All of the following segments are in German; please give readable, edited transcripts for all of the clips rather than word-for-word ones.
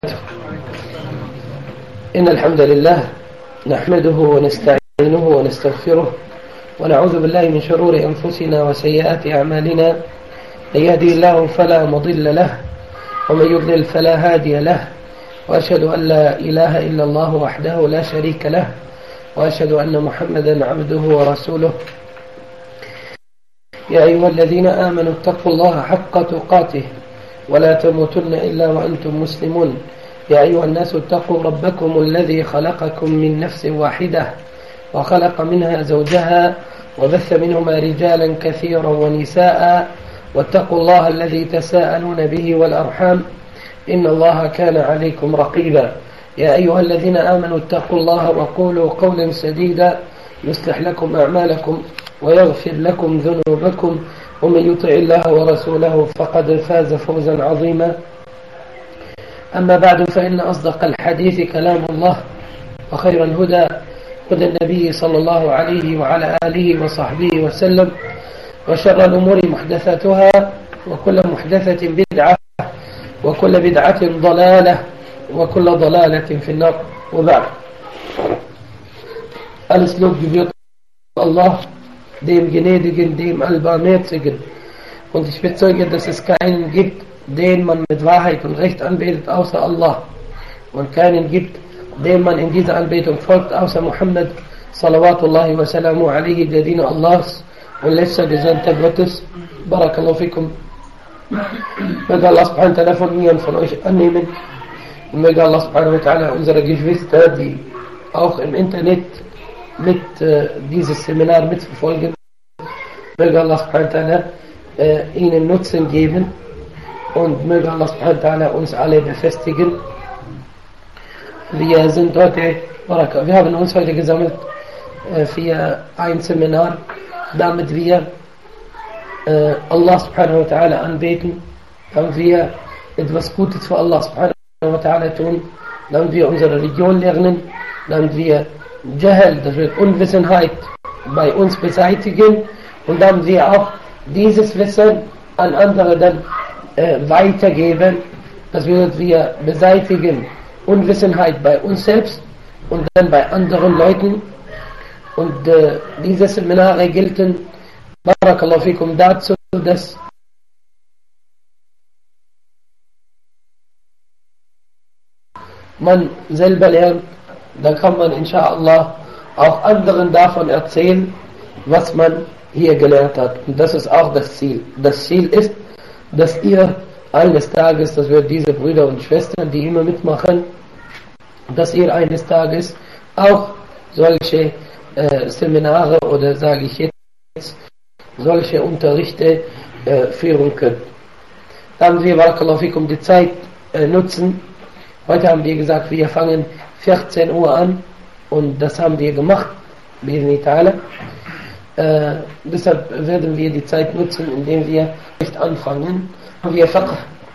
إن الحمد لله نحمده ونستعينه ونستغفره ونعوذ بالله من شرور أنفسنا وسيئات أعمالنا. من يهدي الله فلا مضل له ومن يضلل فلا هادي له، وأشهد أن لا إله إلا الله وحده لا شريك له، وأشهد أن محمدا عبده ورسوله. يا أيها الذين آمنوا اتقوا الله حق تقاته ولا تموتن إلا وأنتم مسلمون. يا أيها الناس اتقوا ربكم الذي خلقكم من نفس واحدة وخلق منها زوجها وبث منهما رجالا كثيرا ونساء، واتقوا الله الذي تساءلون به والأرحام إن الله كان عليكم رقيبا. يا أيها الذين آمنوا اتقوا الله وقولوا قولا سديدا يصلح لكم أعمالكم ويغفر لكم ذنوبكم، ومن يطع الله ورسوله فقد فاز فوزا عظيما. أما بعد، فإن أصدق الحديث كلام الله، وخير الهدى هدى النبي صلى الله عليه وعلى آله وصحبه وسلم، وشر الأمور محدثاتها، وكل محدثة بدعة، وكل بدعة ضلالة، وكل ضلالة في النار. وبعد. Alles Lob gebührt Allah, dem Gnädigen, dem Allbarmherzigen. Und ich bezeuge, dass es keinen gibt, den man mit Wahrheit und Recht anbetet, außer Allah. Und keinen gibt, dem man in dieser Anbetung folgt, außer Muhammad, salawatullahi wa salamu alaihi, der Diener Allahs und letzter Gesandter Gottes. Barakallahu fikum. Möge Allah subhanahu wa ta'ala von mir und von euch annehmen. Und möge Allah subhanahu wa ta'ala unsere Geschwister, die auch im Internet mit dieses Seminar mitverfolgen, möge Allah subhanahu wa ta'ala ihnen Nutzen geben. Und möge Allah subhanahu wa ta'ala uns alle befestigen. Wir haben uns heute gesammelt für ein Seminar, damit wir Allah subhanahu wa ta'ala anbeten, damit wir etwas Gutes für Allah subhanahu wa ta'ala tun, damit wir unsere Religion lernen, damit wir Jahl, das wird Unwissenheit, bei uns beseitigen, und damit wir auch dieses Wissen an andere dann weitergeben. Das wird wir beseitigen Unwissenheit bei uns selbst und dann bei anderen Leuten. Und diese Seminare gelten, Barakallahu fikum, dazu, dass man selber lernt. Dann kann man inshallah auch anderen davon erzählen, was man hier gelernt hat. Und das ist auch das Ziel. Das Ziel ist, dass ihr eines Tages, das wird diese Brüder und Schwestern, die immer mitmachen, dass ihr eines Tages auch solche Seminare oder sage ich jetzt solche Unterrichte führen könnt. Dann wir, Barakallahu fikum, die Zeit nutzen. Heute haben wir gesagt, wir fangen 14 Uhr an, und das haben wir gemacht, deshalb werden wir die Zeit nutzen, indem wir nicht anfangen. Wir Fiqh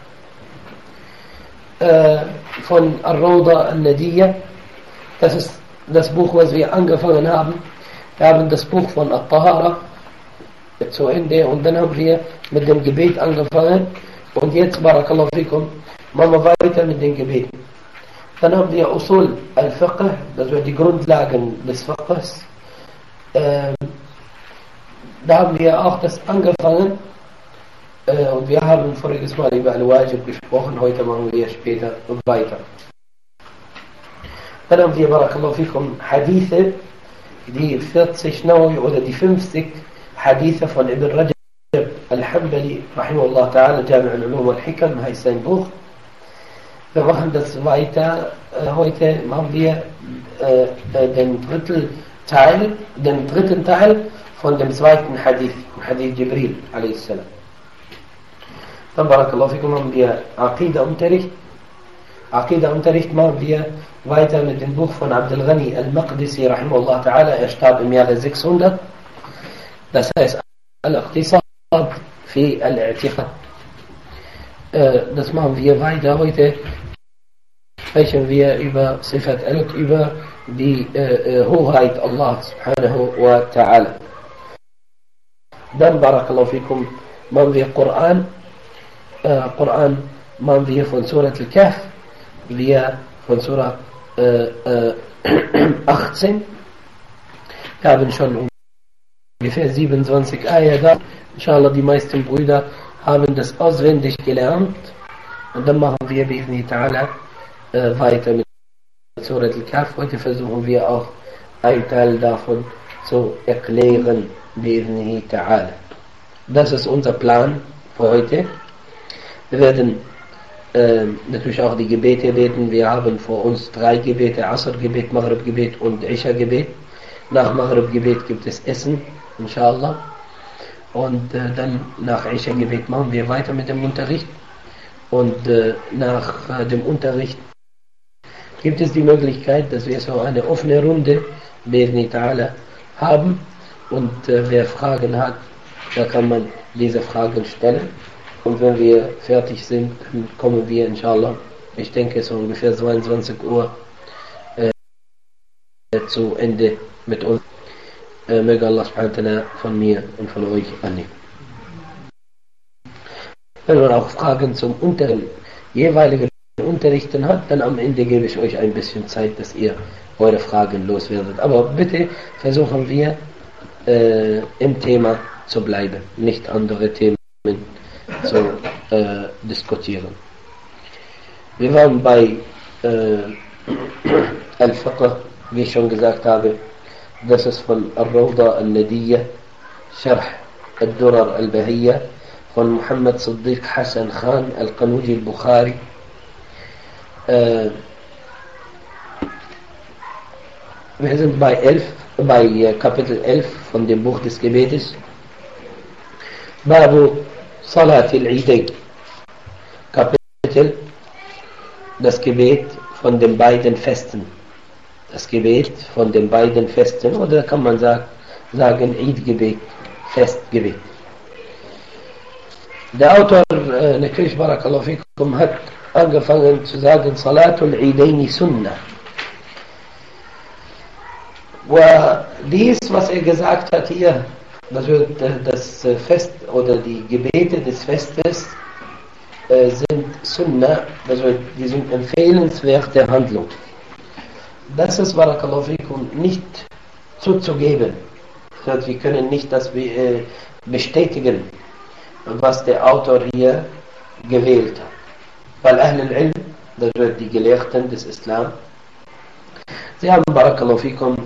von Ar-Rawda An-Nadiyya, das ist das Buch, was wir angefangen haben. Wir haben das Buch von At-Tahara zu Ende, und dann haben wir mit dem Gebet angefangen, und jetzt, Barakallahu fikum, machen wir weiter mit den Gebeten. Dann haben wir Usul al-Fiqh, das sind die Grundlagen des Fiqhs. Da haben wir auch das angefangen, und wir haben voriges Mal über Al-Wajib gesprochen, heute machen wir später weiter. Dann haben wir, Barakallahu fikum, Hadithe, die 40 neu oder die 50 Hadithe von Ibn Rajab al-Hanbali, rahimahullah ta'ala, Jami' al-Ulum al-Hikam heißt sein Buch. Wir machen das weiter. Heute machen wir den dritten Teil von dem zweiten Hadith, Hadith Jibril a.s. Dann, Barakallahu fikum, haben wir Aqidah-Unterricht. Aqidah-Unterricht machen wir weiter mit dem Buch von Abdul Ghani al-Maqdisi, rahimahullah ta'ala. Er starb im Jahre 600. Das heißt, Al-Iqtisad fi al-I'tiqad. Das machen wir weiter. Heute sprechen wir über Sifat al-Mulk, über die Hoheit Allah subhanahu wa ta'ala. Dann, Barakallahu fikum, machen wir Koran. Koran machen wir von Surat al-Kahf wir von Surah 18. Wir haben schon ungefähr 27 Ayah da. Inshallah, die meisten Brüder haben das auswendig gelernt. Und dann machen wir bi'idhni ta'ala weiter mit Surah Al-Kahf. Heute versuchen wir auch einen Teil davon zu erklären, bi'idhni ta'ala. Das ist unser Plan für heute. Wir werden natürlich auch die Gebete beten. Wir haben vor uns 3 Gebete, Asr-Gebet, Maghrib-Gebet und Isha-Gebet. Nach Maghrib-Gebet gibt es Essen, inshallah. Und dann nach Isha-Gebet machen wir weiter mit dem Unterricht. Und nach dem Unterricht gibt es die Möglichkeit, dass wir so eine offene Runde bi'idhni ta'ala haben. Und wer Fragen hat, da kann man diese Fragen stellen. Und wenn wir fertig sind, dann kommen wir inshallah, ich denke so ungefähr 22 Uhr zu Ende mit uns. Möge Allah subhanahu wa ta'ala von mir und von euch annehmen. Wenn man auch Fragen zum jeweiligen Unterrichten hat, dann am Ende gebe ich euch ein bisschen Zeit, dass ihr eure Fragen loswerdet. Aber bitte versuchen wir im Thema zu bleiben, nicht andere Themen zu diskutieren. Wir waren bei Al-Fiqh, wie ich schon gesagt habe. Das ist von Al-Rawda Al-Nadiyya, Sharh Al-Durar Al-Bahiyya von Muhammad Siddiq Hassan Khan Al-Qanuji Al-Bukhari. Wir sind bei Kapitel 11 von dem Buch des Gebetes. Babu Salat al-Eidain. Kapitel, das Gebet von den beiden Festen. Das Gebet von den beiden Festen, oder kann man sagen Eid-Gebet, Festgebet. Der Autor, natürlich Barakallahu fikum, hat angefangen zu sagen, Salatul Eidaini Sunnah. Dies, was er gesagt hat hier, das Fest oder die Gebete des Festes sind Sunnah, also die sind empfehlenswerte Handlung. Das ist Barakallahu fikum nicht zuzugeben. Wir können nicht das bestätigen, was der Autor hier gewählt hat. Weil Ahl al-Ilm, das sind die Gelehrten des Islam, sie haben Barakallahu fikum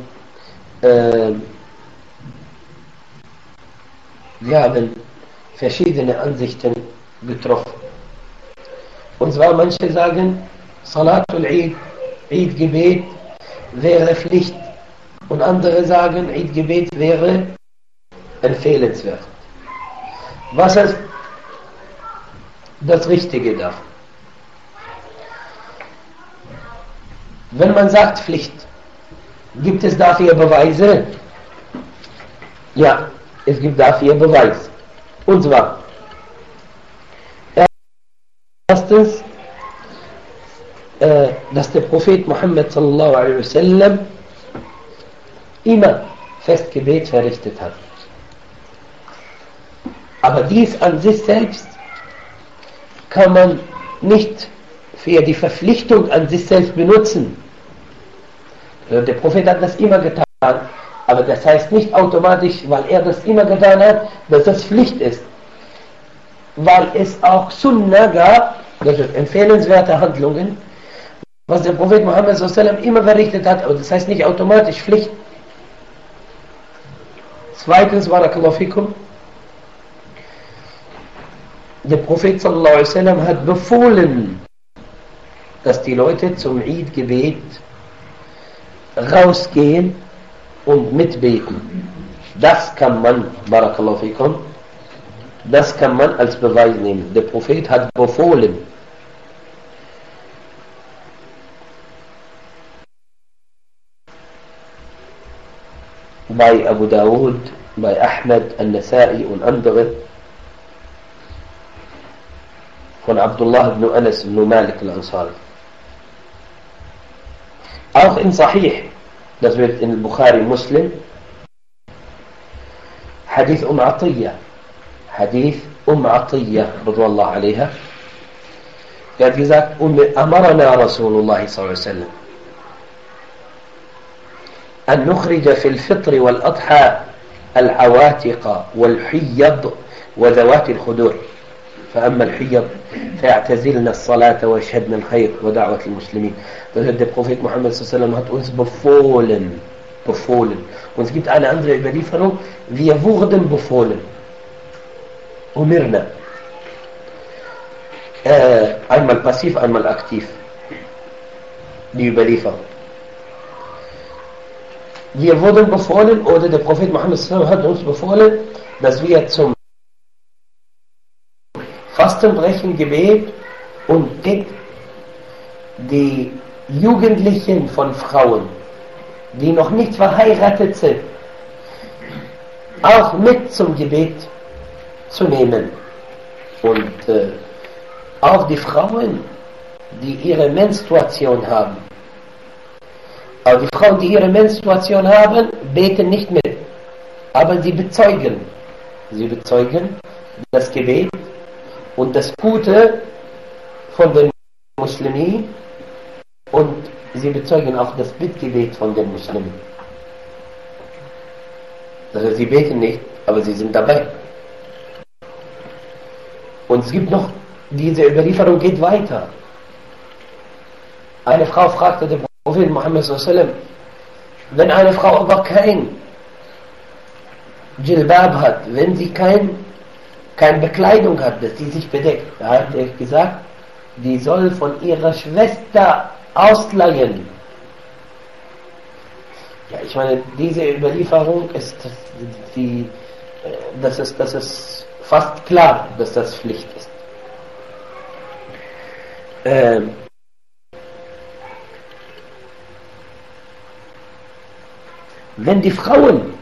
wir haben verschiedene Ansichten getroffen. Und zwar manche sagen, Salatul Eid, Eid-Gebet wäre Pflicht. Und andere sagen, Eid-Gebet wäre empfehlenswert. Was ist das Richtige davon? Wenn man sagt Pflicht, gibt es dafür Beweise? Ja, es gibt dafür Beweis. Und zwar, erstens, dass der Prophet Muhammad sallallahu alaihi wasallam immer Festgebet verrichtet hat. Aber dies an sich selbst kann man nicht für die Verpflichtung an sich selbst benutzen. Der Prophet hat das immer getan, aber das heißt nicht automatisch, weil er das immer getan hat, dass das Pflicht ist. Weil es auch Sunnah gab, das sind empfehlenswerte Handlungen, was der Prophet Muhammad sallallahu alaihi wasallam immer verrichtet hat, aber das heißt nicht automatisch Pflicht. Zweitens, Barakallahu fikum, der Prophet sallallahu alaihi wasallam hat befohlen, dass die Leute zum Eid-Gebet rausgehen und mitbeten. Das kann man, Barakallahu fikum, das kann man als Beweis nehmen. Der Prophet hat befohlen. Bei Abu Dawud, bei Ahmed, Al-Nasa'i und anderen, von Abdullah ibn Anas ibn Malik al-Ansari. Auch in Sahih, das wird in Bukhari Muslim, Hadith Atiyya, Hadith Atiyya, radiyallahu anha, Er hat gesagt, أمرنا رسول الله صلى الله عليه وسلم أن نخرج في الفطر والأضحى العواتق والحيض وذوات الخدور فأما الحيض فيعتزلن الصلاة ويشهدن الخير ودعوة المسلمين. Das hat der Prophet Muhammad sallallahu hat uns befohlen. Und es gibt eine andere Überlieferung, wir wurden befohlen. Umirna. Einmal passiv, einmal aktiv. Die Überlieferung. Wir wurden befohlen, oder der Prophet Muhammad sallallahu hat uns befohlen, dass wir zum Fastenbrechen, Gebet und die Jugendlichen von Frauen, die noch nicht verheiratet sind, auch mit zum Gebet zu nehmen. Und auch die Frauen, die ihre Menstruation haben. Aber die Frauen, die ihre Menstruation haben, beten nicht mit. Aber sie bezeugen. Sie bezeugen das Gebet und das Gute von den Muslimen und sie bezeugen auch das Bittgebet von den Muslimen. Also sie beten nicht, aber sie sind dabei. Und es gibt noch, diese Überlieferung geht weiter. Eine Frau fragte den Prophet Muhammad sallallahu alaihi wasallam, wenn eine Frau aber kein Jilbab hat, wenn sie keine Bekleidung hat, dass sie sich bedeckt, da hat er gesagt, die soll von ihrer Schwester ausleihen. Ja, ich meine, diese Überlieferung ist das ist fast klar, dass das Pflicht ist. Wenn die Frauen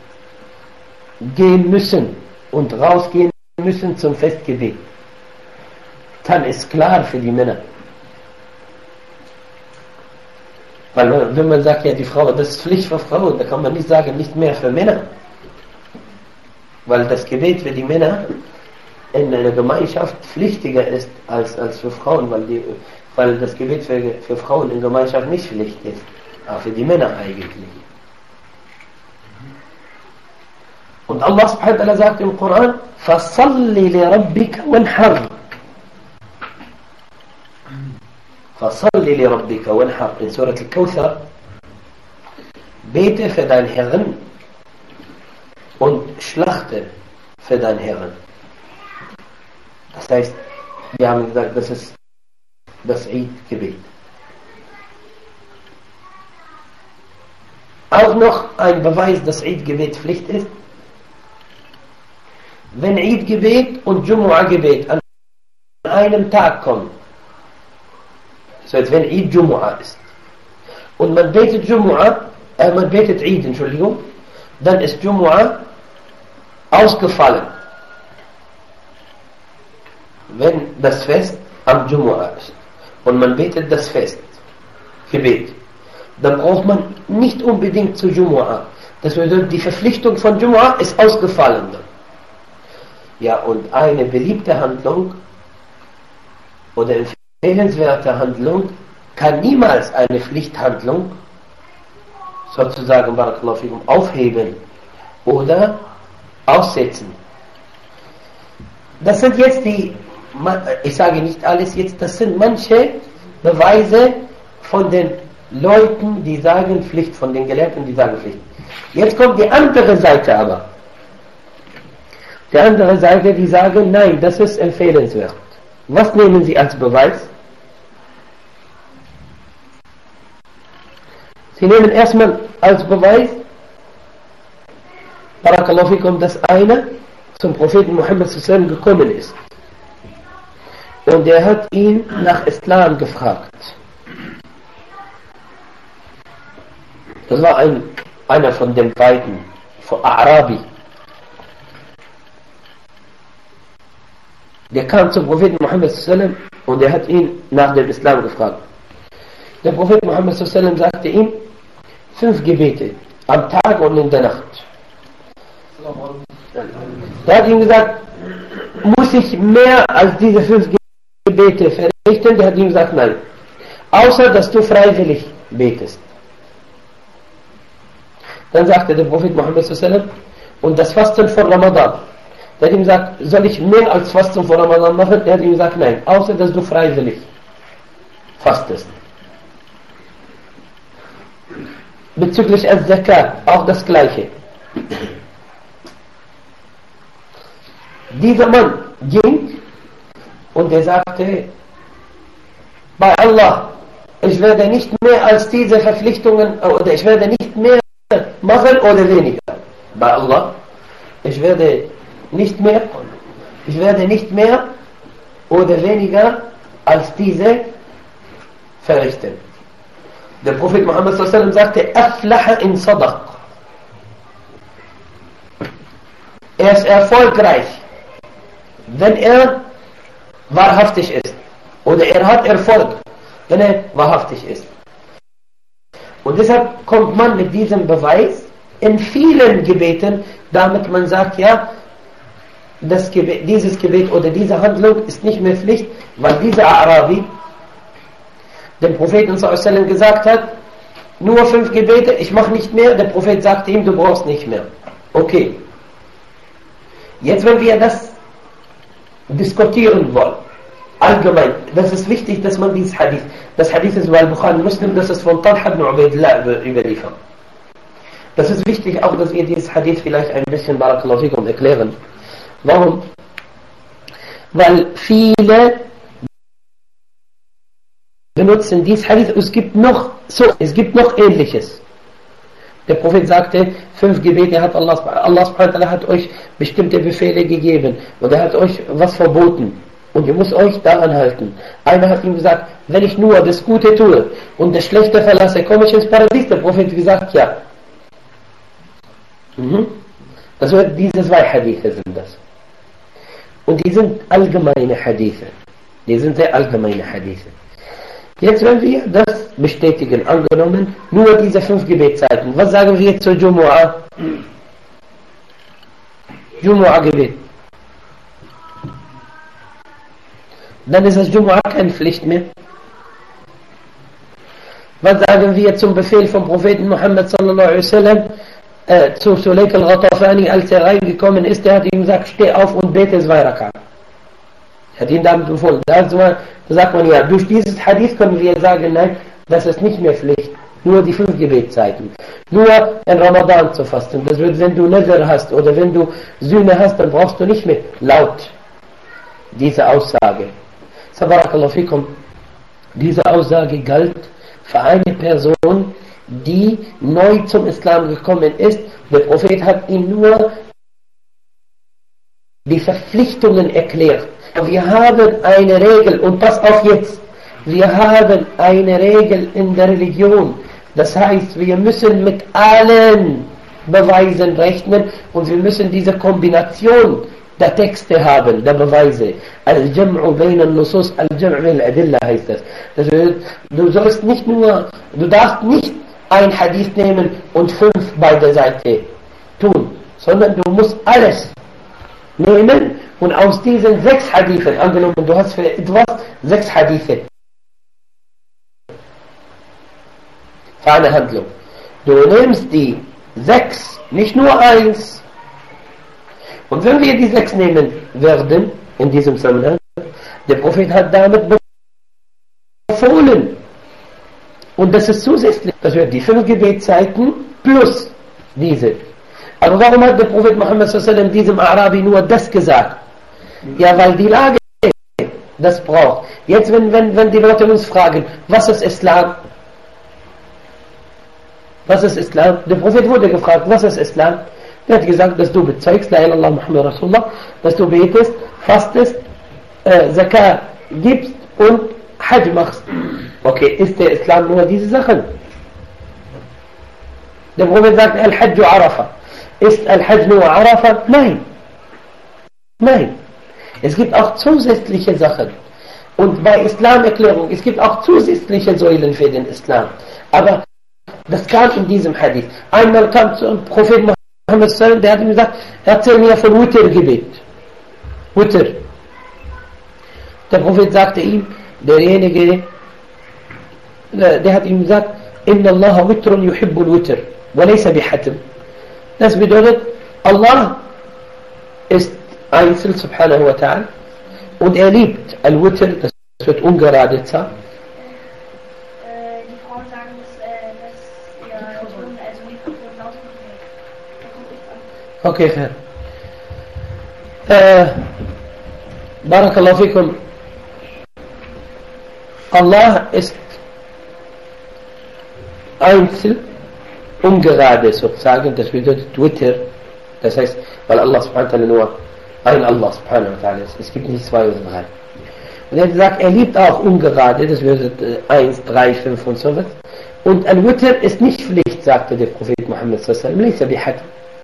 gehen müssen und rausgehen müssen zum Festgebet, dann ist klar für die Männer. Weil wenn man sagt, ja, die Frau, das ist Pflicht für Frauen, da kann man nicht sagen, nicht mehr für Männer. Weil das Gebet für die Männer in einer Gemeinschaft pflichtiger ist als für Frauen, weil das Gebet für Frauen in Gemeinschaft nicht Pflicht ist, aber für die Männer eigentlich. Und Allah subhanahu wa ta'ala sagt im Koran, فَصَلِّ لِرَبِّكَ وَانْحَرْ فَصَلِّ لِرَبِّكَ وَانْحَرْ in Surah Al-Kawthar, bete für deinen Herrn und schlachte für deinen Herrn. Das heißt, wir haben gesagt, das ist das Eid-Gebet. Auch noch ein Beweis, dass Eid-Gebet Pflicht ist. Wenn Eid-Gebet und Jumu'ah-Gebet an einem Tag kommen, das heißt, wenn Eid Jumu'ah ist, und man betet man betet Eid, Entschuldigung, dann ist Jumu'ah ausgefallen. Wenn das Fest am Jumu'ah ist und man betet das Fest, Gebet, dann braucht man nicht unbedingt zu Jumu'ah. Das bedeutet, die Verpflichtung von Jumu'ah ist ausgefallen. Ja, und eine beliebte Handlung oder empfehlenswerte Handlung kann niemals eine Pflichthandlung sozusagen aufheben oder aussetzen. Das sind jetzt ich sage nicht alles jetzt, das sind manche Beweise von den Leuten, die sagen Pflicht, von den Gelehrten, die sagen Pflicht. Jetzt kommt die andere Seite aber. Die andere Seite, die sagen, nein, das ist empfehlenswert. Was nehmen sie als Beweis? Sie nehmen erstmal als Beweis, Barakallahu fikum, dass einer zum Propheten Muhammad sallallahu alaihi wasallam gekommen ist. Und er hat ihn nach Islam gefragt. Das war einer von den beiden, von Arabi. Der kam zum Propheten Muhammad sallallahu alaihi wasallam und er hat ihn nach dem Islam gefragt. Der Prophet Muhammad sallallahu alaihi wasallam sagte ihm 5 Gebete am Tag und in der Nacht. Er hat ihm gesagt, muss ich mehr als diese 5 Gebete Gebete verrichten, der hat ihm gesagt, nein. Außer, dass du freiwillig betest. Dann sagte der Prophet Muhammad sallallahu alaihi wasallam, und das Fasten vor Ramadan. Der hat ihm gesagt, soll ich mehr als Fasten vor Ramadan machen? Der hat ihm gesagt, nein. Außer, dass du freiwillig fastest. Bezüglich Al-Zakat, auch das Gleiche. Dieser Mann ging und er sagte, bei Allah, ich werde nicht mehr als diese Verpflichtungen, oder ich werde nicht mehr machen oder weniger. Bei Allah, ich werde nicht mehr oder weniger als diese verrichten. Der Prophet Muhammad sallallahu alaihi wasallam sagte, Aflaha in Sadaq. Er ist erfolgreich, wenn er wahrhaftig ist. Oder er hat Erfolg, wenn er wahrhaftig ist. Und deshalb kommt man mit diesem Beweis in vielen Gebeten, damit man sagt, ja, dieses Gebet oder diese Handlung ist nicht mehr Pflicht, weil dieser Arabi dem Propheten sallallahu alaihi wasallam gesagt hat, nur 5 Gebete, ich mache nicht mehr. Der Prophet sagte ihm, du brauchst nicht mehr. Okay. Jetzt, wenn wir das diskutieren wollen, allgemein, das ist wichtig, dass man dieses Hadith, das Hadith ist bei Bukhari Muslim, das ist von Talha ibn Ubaidillah überliefert. Das ist wichtig auch, dass wir dieses Hadith vielleicht ein bisschen barakallahu fikum erklären. Warum? Weil viele benutzen dieses Hadith, es gibt noch Ähnliches. Der Prophet sagte, 5 Gebete hat Allah subhanahu wa ta'ala hat euch bestimmte Befehle gegeben und er hat euch was verboten und ihr müsst euch daran halten. Einer hat ihm gesagt, wenn ich nur das Gute tue und das Schlechte verlasse, komme ich ins Paradies. Der Prophet hat gesagt, ja. Das wird, diese 2 Hadithe sind das. Und die sind allgemeine Hadithe. Die sind sehr allgemeine Hadithe. Jetzt, wenn wir das bestätigen, angenommen, nur diese 5 Gebetszeiten. Was sagen wir zur Jumu'ah? Jumu'ah-Gebet. Dann ist das Jumu'ah keine Pflicht mehr. Was sagen wir zum Befehl vom Propheten Muhammad sallallahu alaihi wasallam zu Sulayk al-Ghatafani, als er reingekommen ist, der hat ihm gesagt, steh auf und bete 2 Rakat. Hat ihn damit befohlen. Da sagt man ja, durch dieses Hadith können wir sagen, nein, das ist nicht mehr Pflicht. Nur die 5 Gebetszeiten. Nur in Ramadan zu fasten. Das wird, wenn du Nazar hast oder wenn du Sühne hast, dann brauchst du nicht mehr laut diese Aussage. Sabarakallahu fikum. Diese Aussage galt für eine Person, die neu zum Islam gekommen ist. Der Prophet hat ihm nur die Verpflichtungen erklärt. Wir haben eine Regel, und pass auf jetzt, wir haben eine Regel in der Religion. Das heißt, wir müssen mit allen Beweisen rechnen und wir müssen diese Kombination der Texte haben, der Beweise. Al-Jam'u bayna al-Nusus, Al-Jam'u al-Adilla heißt das. Das heißt, du darfst nicht ein Hadith nehmen und 5 bei der Seite tun, sondern du musst alles nehmen und aus diesen 6 Hadithen, angenommen du hast für etwas 6 Hadithe für eine Handlung. Du nimmst die 6, nicht nur 1. Und wenn wir die 6 nehmen werden, in diesem Zusammenhang, der Prophet hat damit befohlen. Und das ist zusätzlich, das wird die 5 Gebetszeiten plus diese. Aber warum hat der Prophet Muhammad sallallahu alaihi wasallam diesem Arabi nur das gesagt? Ja, weil die Lage das braucht. Jetzt, wenn die Leute uns fragen, was ist Islam? Was ist Islam? Der Prophet wurde gefragt, was ist Islam? Er hat gesagt, dass du bezeugst, La ilaha illallah Muhammad Rasulullah, dass du betest, fastest, Zakat gibst und Hajj machst. Okay, ist der Islam nur diese Sachen? Der Prophet sagt, Al-Hajj Arafah. Ist Al-Hajj nur Arafah? Nein. Nein. Es gibt auch zusätzliche Sachen. Und bei Islamerklärung, es gibt auch zusätzliche Säulen für den Islam. Aber das kam in diesem Hadith. Einmal kam zum Prophet Muhammad sallallahu, der hat ihm gesagt, erzähl mir von Witr-Gebet. Witr. Der Prophet sagte ihm, derjenige, der hat ihm gesagt, Inna Allah witrun yuhibbul witr, wa laysa bihatim. Das bedeutet, Allah ist einzeln, subhanahu wa ta'ala, und er liebt al-Witr, das wird ungerade Zahl. Die Frauen sagen, dass ihr Ton, also Mikrofon lauter wird. Da kommt nichts an. Okay, khair. Barakallahu fikum. Allah ist einzeln, ungerade sozusagen, das bedeutet Witr, das heißt, weil Allah subhanahu wa ta'ala nur ein Allah subhanahu wa ta'ala ist, es gibt nicht zwei oder drei. Und er sagt, er liebt auch ungerade, das bedeutet 1, 3, 5 und so was. Und Al-Witr ist nicht Pflicht, sagte der Prophet Muhammad sallallahu alaihi wasallam.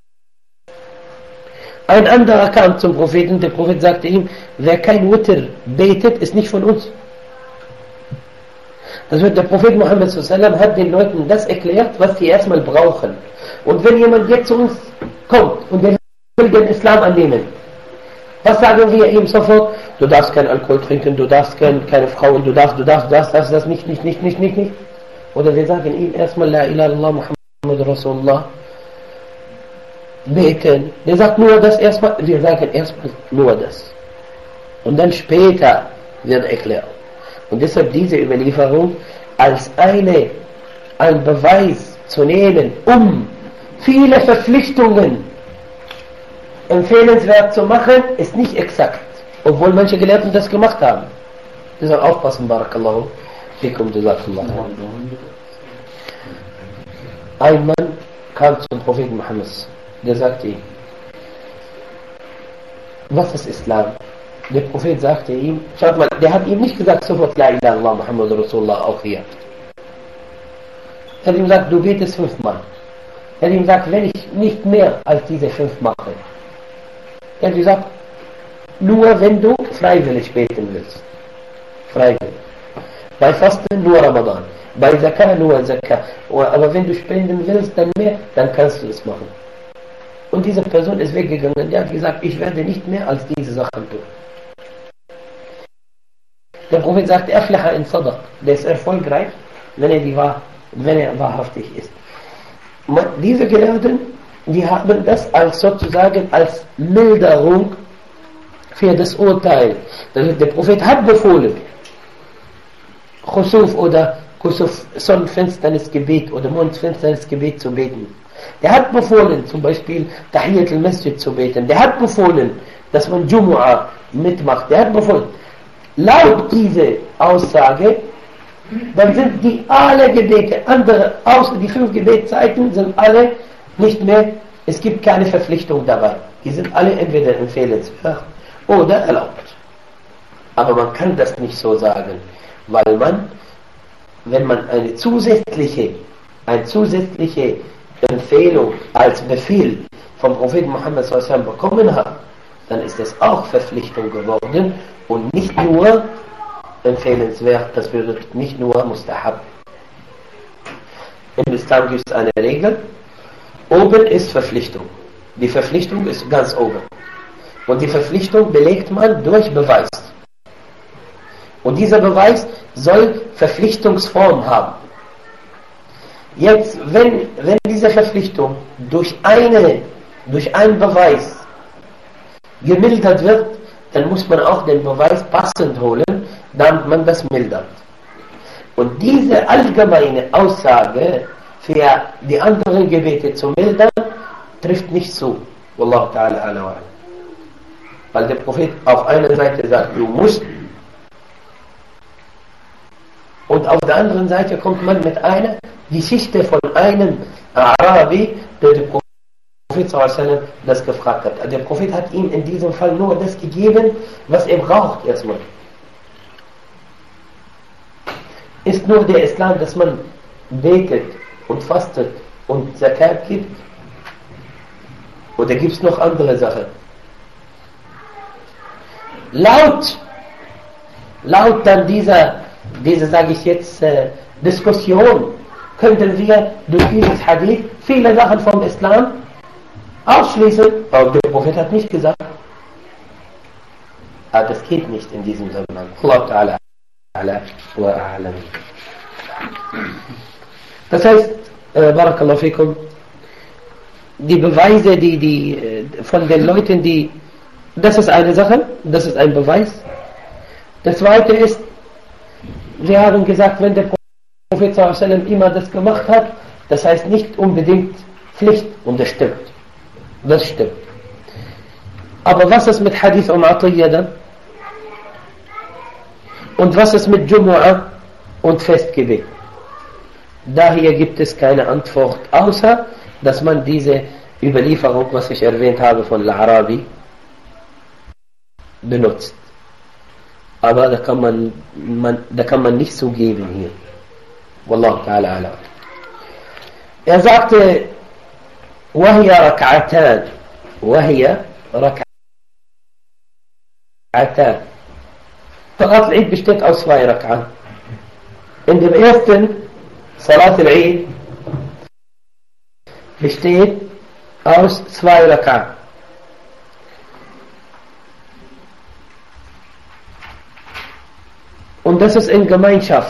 Ein anderer kam zum Propheten, der Prophet sagte ihm, wer kein Witr betet, ist nicht von uns. Das wird der Prophet Muhammad sallallahu hat den Leuten das erklärt, was sie erstmal brauchen. Und wenn jemand jetzt zu uns kommt und der will den Islam annehmen, was sagen wir ihm sofort? Du darfst keinen Alkohol trinken, du darfst keine Frauen, du darfst das nicht. Oder wir sagen ihm erstmal La ilaha illallah Muhammad Rasulullah, beten. Der sagt nur das erstmal, wir sagen erstmal nur das. Und dann später wird erklärt. Und deshalb diese Überlieferung als ein Beweis zu nehmen, um viele Verpflichtungen empfehlenswert zu machen, ist nicht exakt. Obwohl manche Gelehrten das gemacht haben. Deshalb aufpassen, Barakallahu fikum, Jazakallah. Ein Mann kam zum Propheten Muhammad, der sagte ihm, was ist Islam? Der Prophet sagte ihm, schaut mal, der hat ihm nicht gesagt, sofort La ilaha illallah Muhammad Rasulullah, auch hier. Er hat ihm gesagt, du betest 5 Mal. Er hat ihm gesagt, wenn ich nicht mehr als diese 5 mache. Er hat gesagt, nur wenn du freiwillig beten willst. Freiwillig. Bei Fasten nur Ramadan. Bei Zakah nur Zakah. Aber wenn du spenden willst, dann mehr, dann kannst du es machen. Und diese Person ist weggegangen. Der hat gesagt, ich werde nicht mehr als diese Sachen tun. Der Prophet sagt, Aflaha in Sadaq. Der ist erfolgreich, wenn er wahrhaftig ist. Diese Gelehrten, die haben das als sozusagen als Milderung für das Urteil. Der Prophet hat befohlen, Khusuf oder Kusuf, Sonnenfinsternisgebet oder Mondfinsternisgebet zu beten. Der hat befohlen, zum Beispiel Tahiyyat al-Masjid zu beten. Der hat befohlen, dass man Jumu'ah mitmacht. Der hat befohlen. Laut dieser Aussage, dann sind die alle Gebete, andere, außer die 5 Gebetszeiten, sind alle nicht mehr, es gibt keine Verpflichtung dabei. Die sind alle entweder empfehlenswert oder erlaubt. Aber man kann das nicht so sagen, weil man, wenn man eine zusätzliche Empfehlung als Befehl vom Propheten Muhammad sallallahu alaihi wasallam bekommen hat, dann ist es auch Verpflichtung geworden und nicht nur empfehlenswert, das bedeutet nicht nur Mustahab. Im Islam gibt es eine Regel, oben ist Verpflichtung. Die Verpflichtung ist ganz oben. Und die Verpflichtung belegt man durch Beweis. Und dieser Beweis soll Verpflichtungsform haben. Jetzt, wenn diese Verpflichtung durch einen Beweis gemildert wird, dann muss man auch den Beweis passend holen, damit man das mildert. Und diese allgemeine Aussage für die anderen Gebete zu mildern, trifft nicht zu. Wallahu ta'ala ala wa. Weil der Prophet auf einer Seite sagt, du musst, und auf der anderen Seite kommt man mit einer Geschichte von einem Arabi, der den Prophet sallallahu das gefragt hat. Der Prophet hat ihm in diesem Fall nur das gegeben, was er braucht erstmal. Ist nur der Islam, dass man betet und fastet und Zakat gibt? Oder gibt es noch andere Sachen? Laut dann dieser sage ich jetzt, Diskussion, könnten wir durch dieses Hadith viele Sachen vom Islam ausschließen, aber der Prophet hat nicht gesagt. Aber das geht nicht in diesem Zusammenhang. Allah Ta'ala a'la wa a'lam. Das heißt, Barakallahu fikum, die Beweise, die von den Leuten, das ist eine Sache, das ist ein Beweis. Das zweite ist, wir haben gesagt, wenn der Prophet sallallahu immer das gemacht hat, das heißt nicht unbedingt Pflicht, und das stimmt. Das stimmt. Aber was ist mit Hadith Atiyya dann? Und was ist mit Jumu'ah und Festgebet? Daher gibt es keine Antwort, außer dass man diese Überlieferung, was ich erwähnt habe von Al-Arabi, benutzt. Aber da kann man nicht so geben hier. Wallahu ta'ala ala. Er sagte, وهي ركعتان وهي ركعتان. Salat al-Eid besteht aus 2 Rak'ah. In dem ersten Salat al-Eid besteht aus 2 Rak'ah. Und das ist in Gemeinschaft.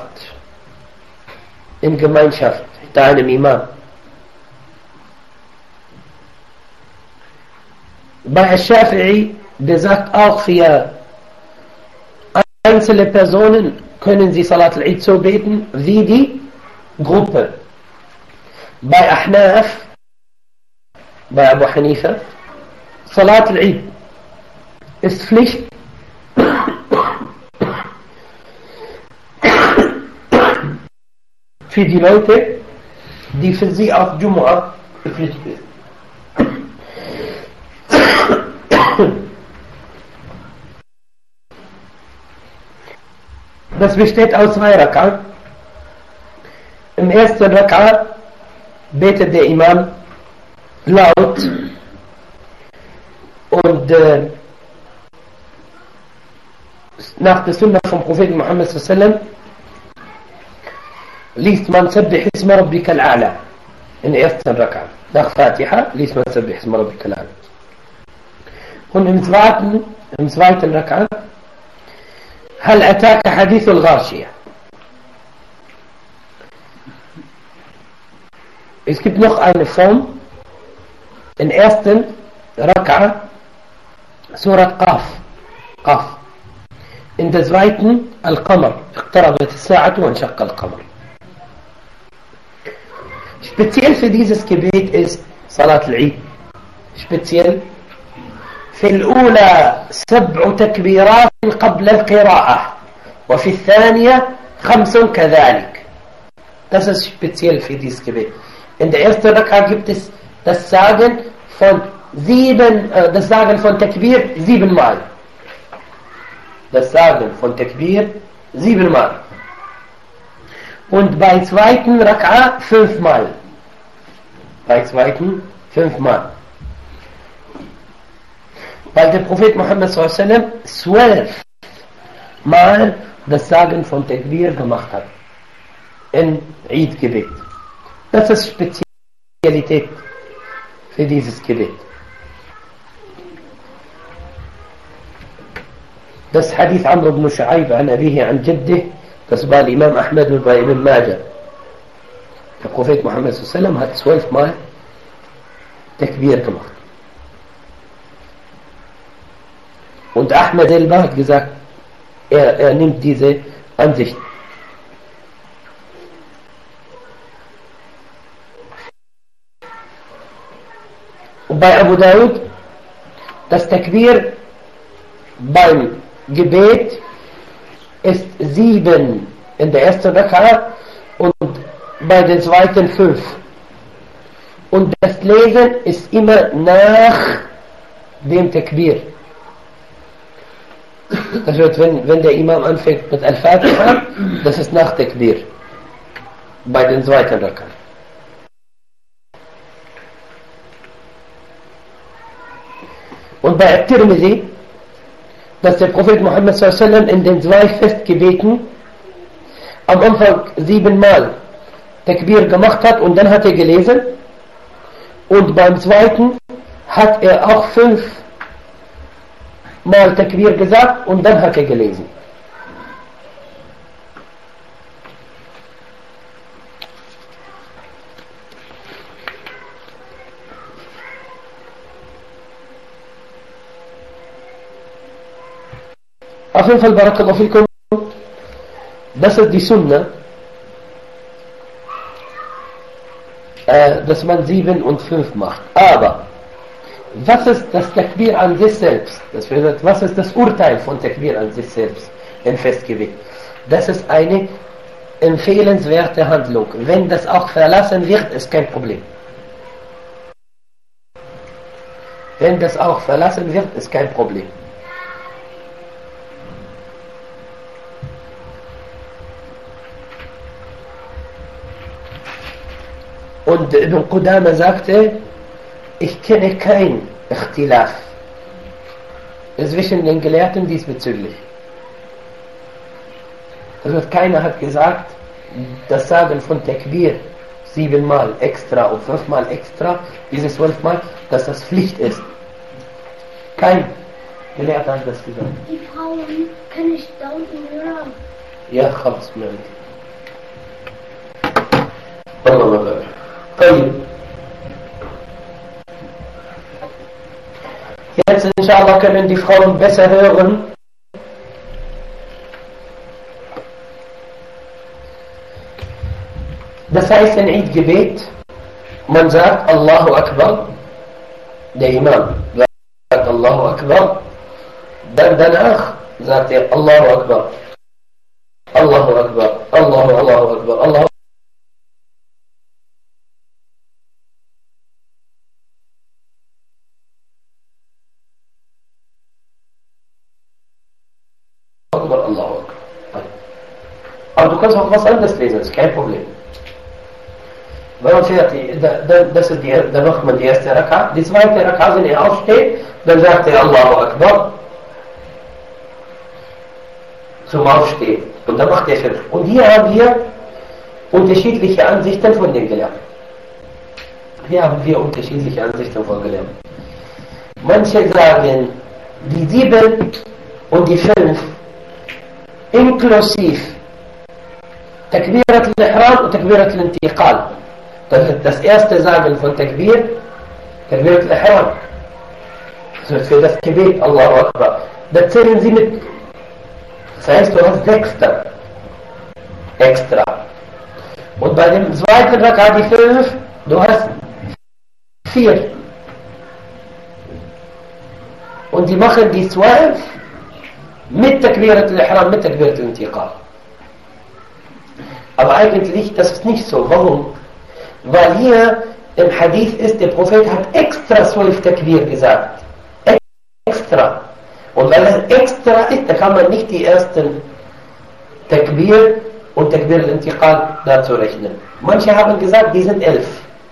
In Gemeinschaft. Hinter einem Imam. Bei Al-Shafi'i, der sagt auch, für einzelne Personen können sie Salat al-Eid so beten, wie die Gruppe. Bei Ahnaf, bei Abu Hanifa, Salat al-Eid ist Pflicht für die Leute, die für sie auf Jumu'ah verpflichtet sind. Das besteht aus 2 Rak'ah. Im ersten Rak'ah betet der Imam laut und nach der Sunna vom Propheten Muhammad sallallahu liest man Sabbih isma rabbika al-a'la in der ersten Rak'ah. Nach Fatiha liest man Sabbih isma rabbika al-a'la. Und im zweiten Rak'ah هل أتاك حديث الغاشية. Es gibt noch eine Form. In ersten Rak'ah Surat Qaf. In der zweiten Al-Qamar. اقتربت الساعة وانشق القمر. Speziell für dieses Gebet ist Salat al-Eid. Speziell في الأولى 7 تكبيرات قبل القراءة وفي الثانية 5 كذلك. Das ist speziell für dieses Gebet. In der ersten Rak'a gibt es das Sagen von Takbir 7 Mal. Das Sagen von Takbir 7 Mal. Und bei zweiten Rak'a 5 Mal. Bei zweiten 5 Mal. Weil der Prophet Muhammad sallallahu 12 Mal das Sagen von Takbir gemacht hat. In Eid-Gebet. Das ist Spezialität für dieses Gebet. Das Hadith Amr ibn Shu'ayb an Abihi an Jaddih, das war Imam Ahmad und bei Ibn Majah. Der Prophet Muhammad sallallahu hat 12 Mal Takbir gemacht. Und Ahmed selber hat gesagt, er nimmt diese Ansicht. Und bei Abu Dawud, das Takbir beim Gebet ist 7 in der ersten Rak'a und bei der zweiten 5. Und das Lesen ist immer nach dem Takbir. Das wird, wenn der Imam anfängt mit Al-Fatiha, das ist nach Takbir. Bei den zweiten Rak'a. Und bei At-Tirmidhi, dass der Prophet Muhammad sallallahu in den 2 Festgebeten am Anfang 7 Mal Takbir gemacht hat und dann hat er gelesen. Und beim zweiten hat er auch 5 mal Takbir gesagt und dann hat er gelesen. Auf jeden Fall, Barakallahu fikum, das ist die Sunna, dass man 7 und 5 macht. Aber was ist das Takbir an sich selbst? Was ist das Urteil von Takbir an sich selbst in Festgewicht? Das ist eine empfehlenswerte Handlung. Wenn das auch verlassen wird, ist kein Problem. Wenn das auch verlassen wird, ist kein Problem. Und Ibn Qudama sagte, ich kenne kein Ikhtilaf zwischen den Gelehrten diesbezüglich. Also keiner hat gesagt, das Sagen von Takbir 7-mal extra und 5-mal extra, diese 12-mal, dass das Pflicht ist. Kein Gelehrter hat das gesagt. Die Frauen kann ich da unten hören. Ja, خلاص مالك. والله ما طيب. Jetzt inshallah können die Frauen besser hören. Das heißt in Eid-Gebet, man sagt Allahu Akbar, der Imam sagt Allahu Akbar, dann danach sagt er Allahu Akbar, Allahu Akbar, Allahu Akbar, Allahu Akbar, Allahu Akbar. Aber du kannst auch was anderes lesen, ist kein Problem. Wenn man fertig, dann macht man die erste Raka. Die zweite Raka, wenn er aufsteht, dann sagt er Allahu Akbar zum Aufstehen. Und dann macht er 5. Und hier haben wir unterschiedliche Ansichten von den Gelehrten. Hier haben wir unterschiedliche Ansichten von Gelehrten. Manche sagen, die 7 und die 5 inklusiv Takbirat al-Ihram und Takbirat al-Intiqal. Das erste Sagen von Takbir, Takbirat al-Ihram. Also für das Gebet, Allahu Akbar. Da zählen sie mit. Das heißt, du hast 6 extra. Und bei dem zweiten Raka, die 5, du hast 4. Und die machen die 12 mit Takbirat al-Ihram, mit Takbirat al-Intiqal. Aber eigentlich, das ist nicht so. Warum? Weil hier im Hadith ist, der Prophet hat extra 12 Takbir gesagt. Extra. Und weil es extra ist, da kann man nicht die ersten Takbir und Takbir al-Intiqal dazu rechnen. Manche haben gesagt, die sind 11.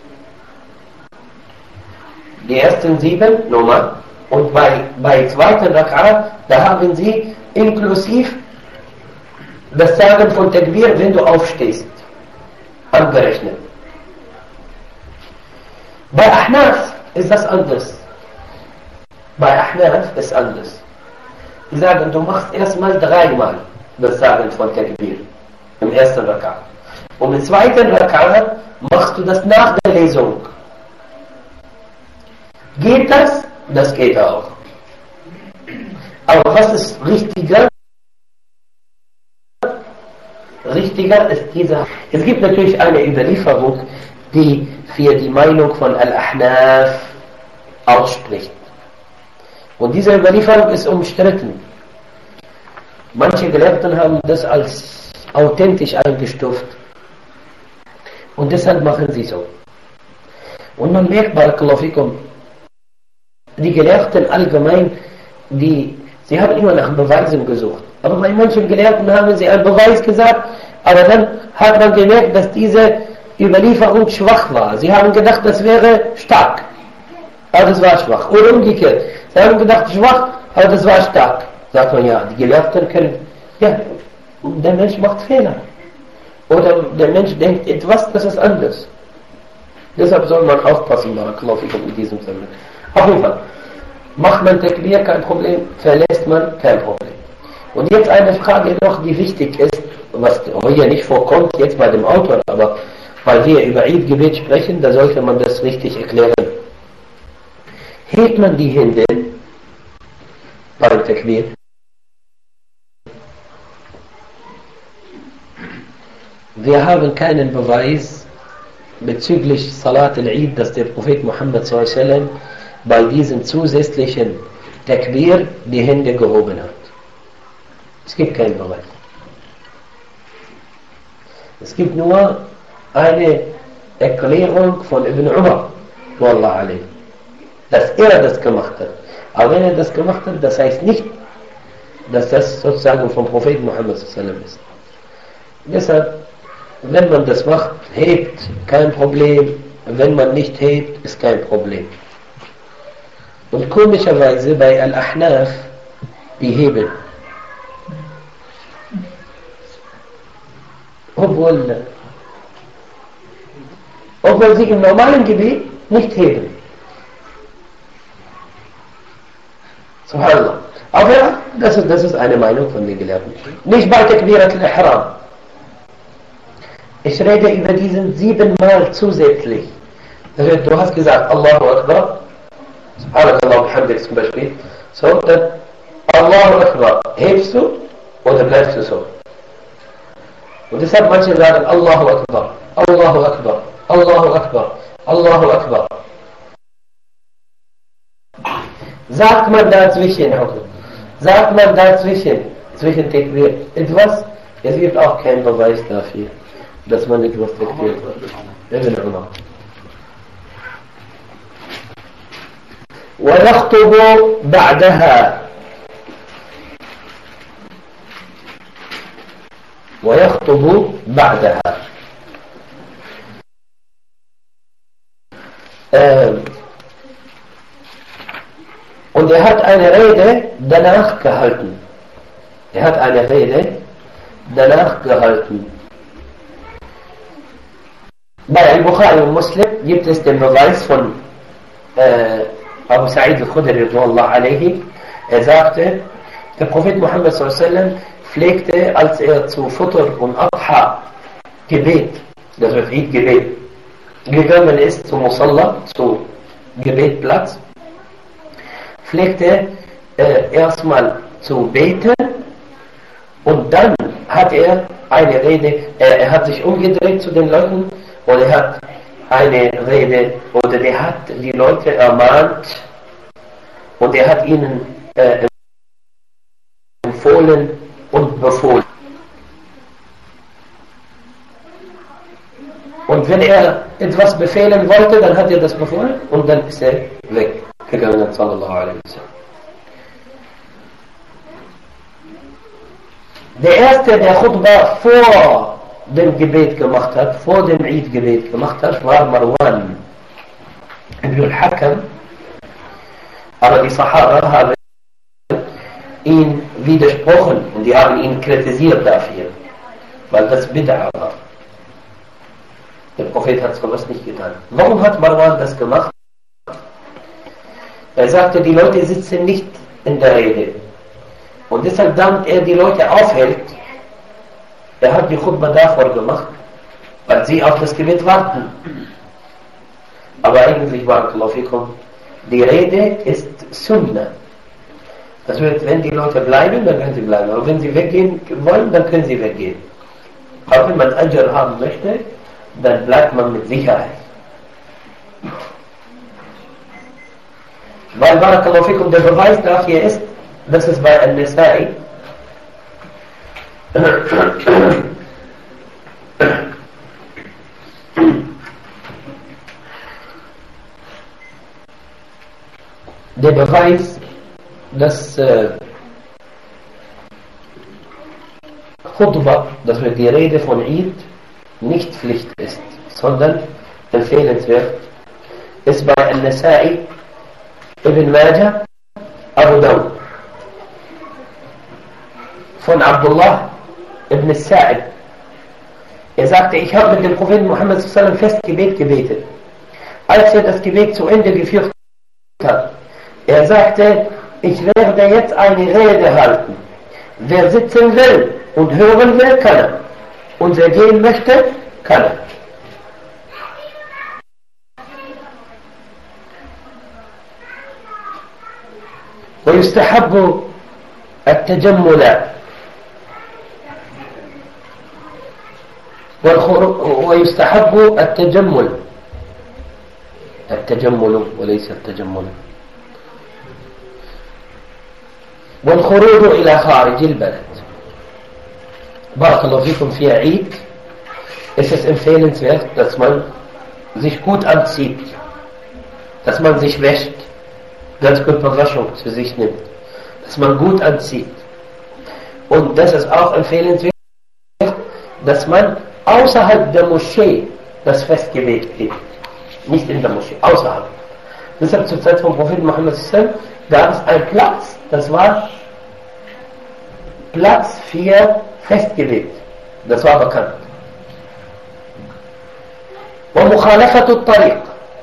Die ersten 7 Nummer. Und bei zweiten Rak'a, da haben sie inklusiv das Sagen von Takbir, wenn du aufstehst, angerechnet. Bei Ahnaf ist das anders. Bei Ahnaf ist anders. Die sagen, du machst erstmal 3-mal das Sagen von Takbir im ersten Rak'a. Und im zweiten Rak'a machst du das nach der Lesung. Geht das? Das geht auch. Aber was ist richtiger? Richtiger ist dieser. Es gibt natürlich eine Überlieferung, die für die Meinung von Al-Ahnaf ausspricht. Und diese Überlieferung ist umstritten. Manche Gelehrten haben das als authentisch eingestuft. Und deshalb machen sie so. Und man merkt, Barakallahu fikum, die Gelehrten allgemein, sie haben immer nach Beweisen gesucht. Aber bei manchen Gelehrten haben sie einen Beweis gesagt, aber dann hat man gemerkt, dass diese Überlieferung schwach war. Sie haben gedacht, das wäre stark, aber das war schwach. Oder umgekehrt. Sie haben gedacht, schwach, aber das war stark. Sagt man, ja, die Gelehrten können, ja, der Mensch macht Fehler. Oder der Mensch denkt etwas, das ist anders. Deshalb soll man aufpassen, Barakallahu fikum, in diesem Sinne. Auf jeden Fall. Macht man Takbir, kein Problem. Verlässt man, kein Problem. Und jetzt eine Frage noch, die wichtig ist, was hier nicht vorkommt, jetzt bei dem Autor, aber weil wir über Eid-Gebet sprechen, da sollte man das richtig erklären. Hebt man die Hände beim Takbir? Wir haben keinen Beweis bezüglich Salat al-Eid, dass der Prophet Muhammad s.a.w. bei diesem zusätzlichen Takbir die Hände gehoben hat. Es gibt keinen Beweis. Es gibt nur eine Erklärung von Ibn Umar, Wallah alayhi, dass er das gemacht hat. Aber wenn er das gemacht hat, das heißt nicht, dass das sozusagen vom Propheten Muhammad s.a.w. ist. Deshalb, wenn man das macht, hebt, kein Problem. Wenn man nicht hebt, ist kein Problem. Und komischerweise bei Al-Ahnaf, die heben. Obwohl sie im normalen Gebet nicht heben. Subhanallah. Aber ja, das ist eine Meinung von den Gelehrten. Nicht bei Takbirat al-Ihram. Ich rede über diesen 7-mal zusätzlich. Du hast gesagt, Allahu Akbar. Subhanakallah bihamdik zum Beispiel. So, dann Allahu Akbar. Hebst du oder bleibst du so? Und deshalb manche sagen Allahu Akbar, Allahu Akbar, Allahu Akbar, Allahu Akbar. Sagt man dazwischen, zwischen Takbir etwas? Es gibt auch keinen Beweis dafür, dass man etwas takbiert hat. Ibn Umar. ويخطب بعدها und er hat eine Rede danach gehalten. Bei Al-Bukhari und Muslim gibt es den Beweis von Abu Sa'id al-Khudri radhiyallahu anhu. Er sagte, der Prophet Muhammad s.a.w. pflegte, als er zu Futter und Adha Gebet, das wird Eid-Gebet, gegangen ist zum Musalla, zu Gebetplatz, pflegte erstmal zu beten und dann hat er eine Rede, er hat sich umgedreht zu den Leuten und er hat eine Rede, oder er hat die Leute ermahnt und er hat ihnen empfohlen und befohlen. Und wenn er etwas befehlen wollte, dann hat er das befohlen und dann ist er weggegangen, sallallahu alaihi wasallam. Der erste, der Khutbah vor dem Gebet gemacht hat, vor dem Eid-Gebet gemacht hat, war Marwan ibn al-Hakam. Aber die Sahaba haben ihn widersprochen und die haben ihn kritisiert dafür, weil das Bid'a war. Der Prophet hat sowas nicht getan. Warum hat Marwan das gemacht? Er sagte, die Leute sitzen nicht in der Rede. Und deshalb, damit er die Leute aufhält, er hat die Khutbah davor gemacht, weil sie auf das Gebet warten. Aber eigentlich, barakallahu fikum, die Rede ist Sunnah. Das heißt, wenn die Leute bleiben, dann können sie bleiben. Aber wenn sie weggehen wollen, dann können sie weggehen. Aber wenn man Ajr haben möchte, dann bleibt man mit Sicherheit. Weil, barakallahu fikum, der Beweis dafür ist, dass es bei An-Nisa'i der Beweis, dass Khutbah, dass die Rede von Eid nicht Pflicht ist, sondern empfehlenswert, ist bei An-Nasa'i, Ibn Majah, Abu Dawud. Von Abdullah ibn Sa'id. Er sagte, ich habe mit dem Propheten Muhammad s.a.w. Festgebet gebetet. Als er das Gebet zu Ende geführt hat, Er sagte, ich werde jetzt eine Rede halten. Wer sitzen will und hören will, kann er. Und wer gehen möchte, kann er. ويستحب التجمل ويستحب التجمل وليس التجمل والخروج إلى خارج البلد. بارك الله فيكم في عيد ist es empfehlenswert, dass man sich gut anzieht, dass man sich wäscht, ganz gut Bewaschung zu sich nimmt, dass man gut anzieht. Und das ist auch empfehlenswert, dass man außerhalb der Moschee das Festgebet gibt. Nicht in der Moschee, außerhalb. Deshalb zur Zeit vom Propheten Muhammad gab es einen Platz, das war Platz für Festgebet. Das war bekannt. ومخالفة الطريق.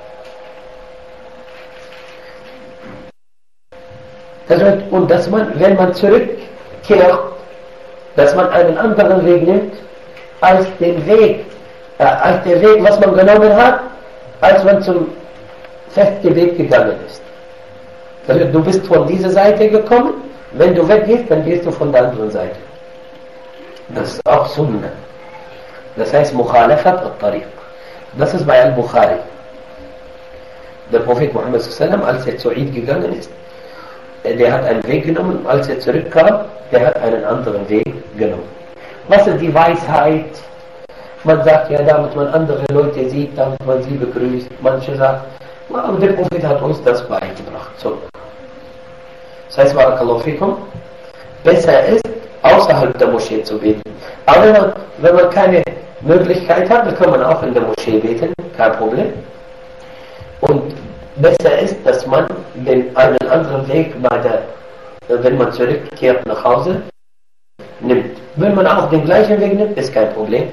Und dass man, wenn man zurückkehrt, dass man einen anderen Weg nimmt, als den Weg, was man genommen hat, als man zum Festgebet gegangen ist. Also du bist von dieser Seite gekommen, wenn du weggehst, dann gehst du von der anderen Seite. Das ist auch Sunna. Das heißt Mukhalafat al-Tariq. Das ist bei Al-Bukhari. Der Prophet Muhammad sallam, als er zu Eid gegangen ist, der hat einen Weg genommen, als er zurückkam, der hat einen anderen Weg genommen. Was ist die Weisheit? Man sagt ja, damit man andere Leute sieht, damit man sie begrüßt. Manche sagen, aber der Prophet hat uns das beigebracht. So. Das heißt, Barakallahu fikum, besser ist, außerhalb der Moschee zu beten. Aber wenn man keine Möglichkeit hat, dann kann man auch in der Moschee beten, kein Problem. Und besser ist, dass man einen anderen Weg wenn man zurückkehrt nach Hause, nimmt. Wenn man auch den gleichen Weg nimmt, ist kein Problem.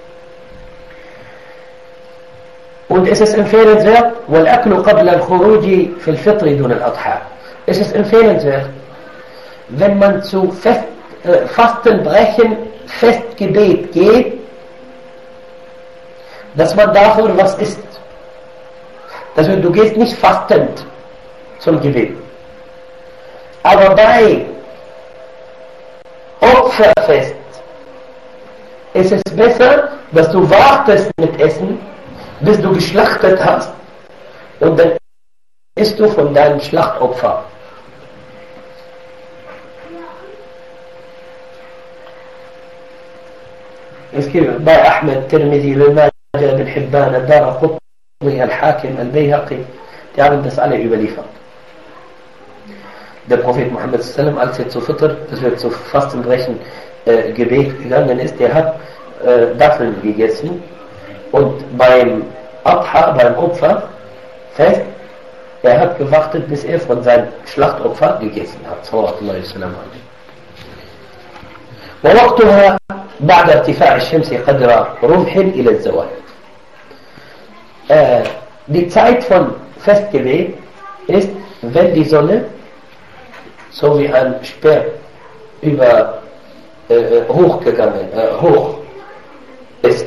Und es ist empfehlenswert, وَالْأَكْلُ قَبْلَ الْخُرُوجِ فِي الْفِطْرِ دُونَ الْأَضْحَى. Es ist empfehlenswert, wenn man zu Fastenbrechen, Festgebet geht, dass man dafür was isst. Also du gehst nicht fastend zum Gebet. Aber bei Opferfest ist es besser, dass du wartest mit Essen, bis du geschlachtet hast, und dann isst du von deinem Schlachtopfer. Es gibt bei Ahmed, Tirmidhi, Ibn Majah, Ibn Hibban, Ad-Daraqutni, Al-Hakim, Al-Bayhaqi, die haben das alle überliefert. Der Prophet Muhammad sallam, als er zu Fitr, das wird zu Fastenbrechen Gebet gegangen ist, der hat Datteln gegessen, und beim Adha, beim Opferfest, er hat gewartet, bis er von seinem Schlachtopfer gegessen hat. Sallallahu alaihi wasallam. ووقتها بعد ارتفاع الشمس قدر رمح إلى الزوال. Die Zeit von Festgebet ist, wenn die Sonne so wie ein Speer hoch ist,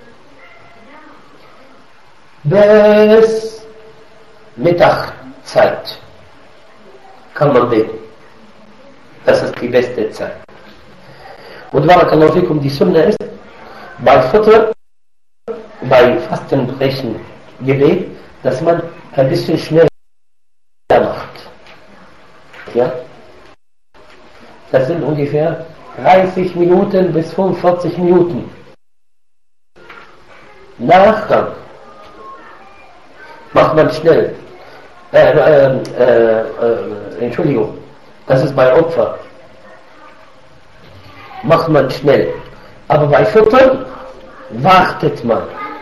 bis Mittagszeit kann man beten. Das ist die beste Zeit. Und Barakallahu fikum, die Sunna ist, bei Fitr, bei Fastenbrechen, Gebet, dass man ein bisschen schneller macht. Ja? Das sind ungefähr 30 Minuten bis 45 Minuten. Nachgang macht man schnell. Entschuldigung, das ist bei Opfer. Macht man schnell. Aber bei Fitr wartet man.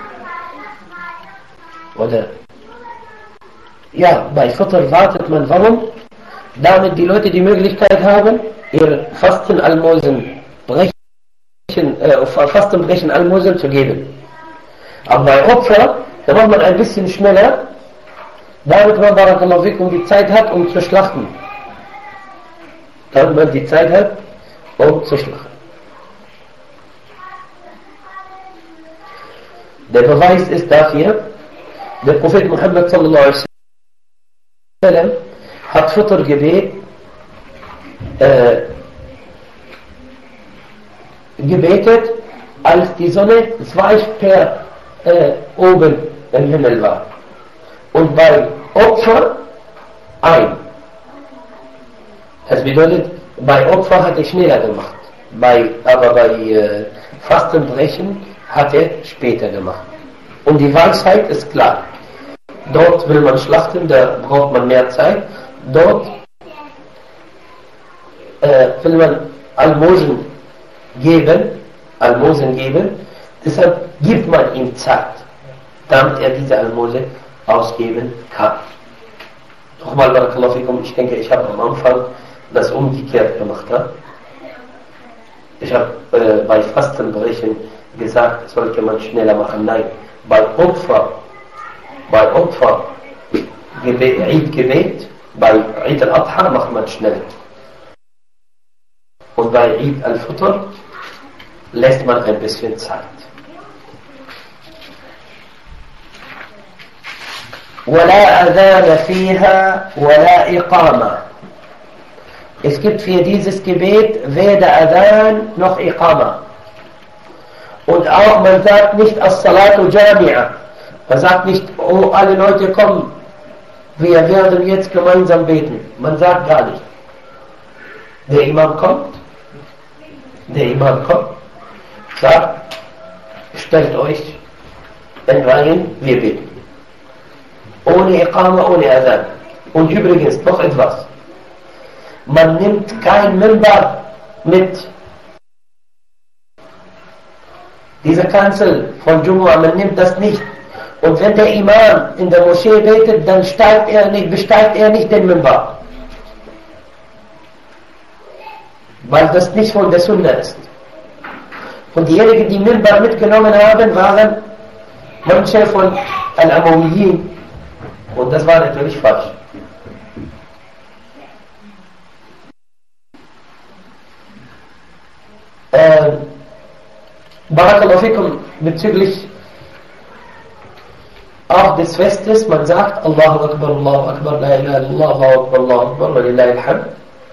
Oder? Ja, bei Fitr wartet man. Warum? Damit die Leute die Möglichkeit haben, ihr Fastenbrechen Almosen zu geben. Aber bei Opfer, da macht man ein bisschen schneller, Damit man Barakallahu fikum die Zeit hat, um zu schlachten. Damit man die Zeit hat, um zu schlachten. Der Beweis ist dafür, der Prophet Muhammad sallallahu alaihi wasallam hat Futtergebet gebetet, als die Sonne 2 Sterne oben im Himmel war. Und bei Opfer 1. Das bedeutet, bei Opfer hat er schneller gemacht. Aber bei Fastenbrechen hat er später gemacht. Und die Weisheit ist klar. Dort will man schlachten, da braucht man mehr Zeit. Dort will man Almosen geben, deshalb gibt man ihm Zeit, damit er diese Almose ausgeben kann. Nochmal, Barakallahu fikum, ich denke, ich habe am Anfang das umgekehrt gemacht. Ja? Ich habe bei Fastenbrechen gesagt, sollte man schneller machen. Nein, bei Opfer Eid-Gebet, bei Eid al-Adha macht man schnell. Und bei Eid al-Fitr lässt man ein bisschen Zeit. ولا أذان فيها ولا إقامة. Es gibt für dieses Gebet weder Adhan noch Iqama. Und auch man sagt nicht As-Salatu Jami'a. Man sagt nicht, oh alle Leute kommen, wir werden jetzt gemeinsam beten. Man sagt gar nicht. Der Imam kommt, sagt, stellt euch in Reihen, wir beten. Ohne Iqama, ohne Adhan. Und übrigens noch etwas. Man nimmt kein Minbar mit. Diese Kanzel von Jumu'ah, man nimmt das nicht. Und wenn der Imam in der Moschee betet, dann besteigt er nicht den Minbar. Weil das nicht von der Sunna ist. Und diejenigen, die Minbar mitgenommen haben, waren manche von Al-Amawiyin. Und das war natürlich falsch. Barakallahu fikum, bezüglich auch des Festes, man sagt Allahu Akbar, la ilaha illallah, Allahu Akbar, wa lillahi alhamd.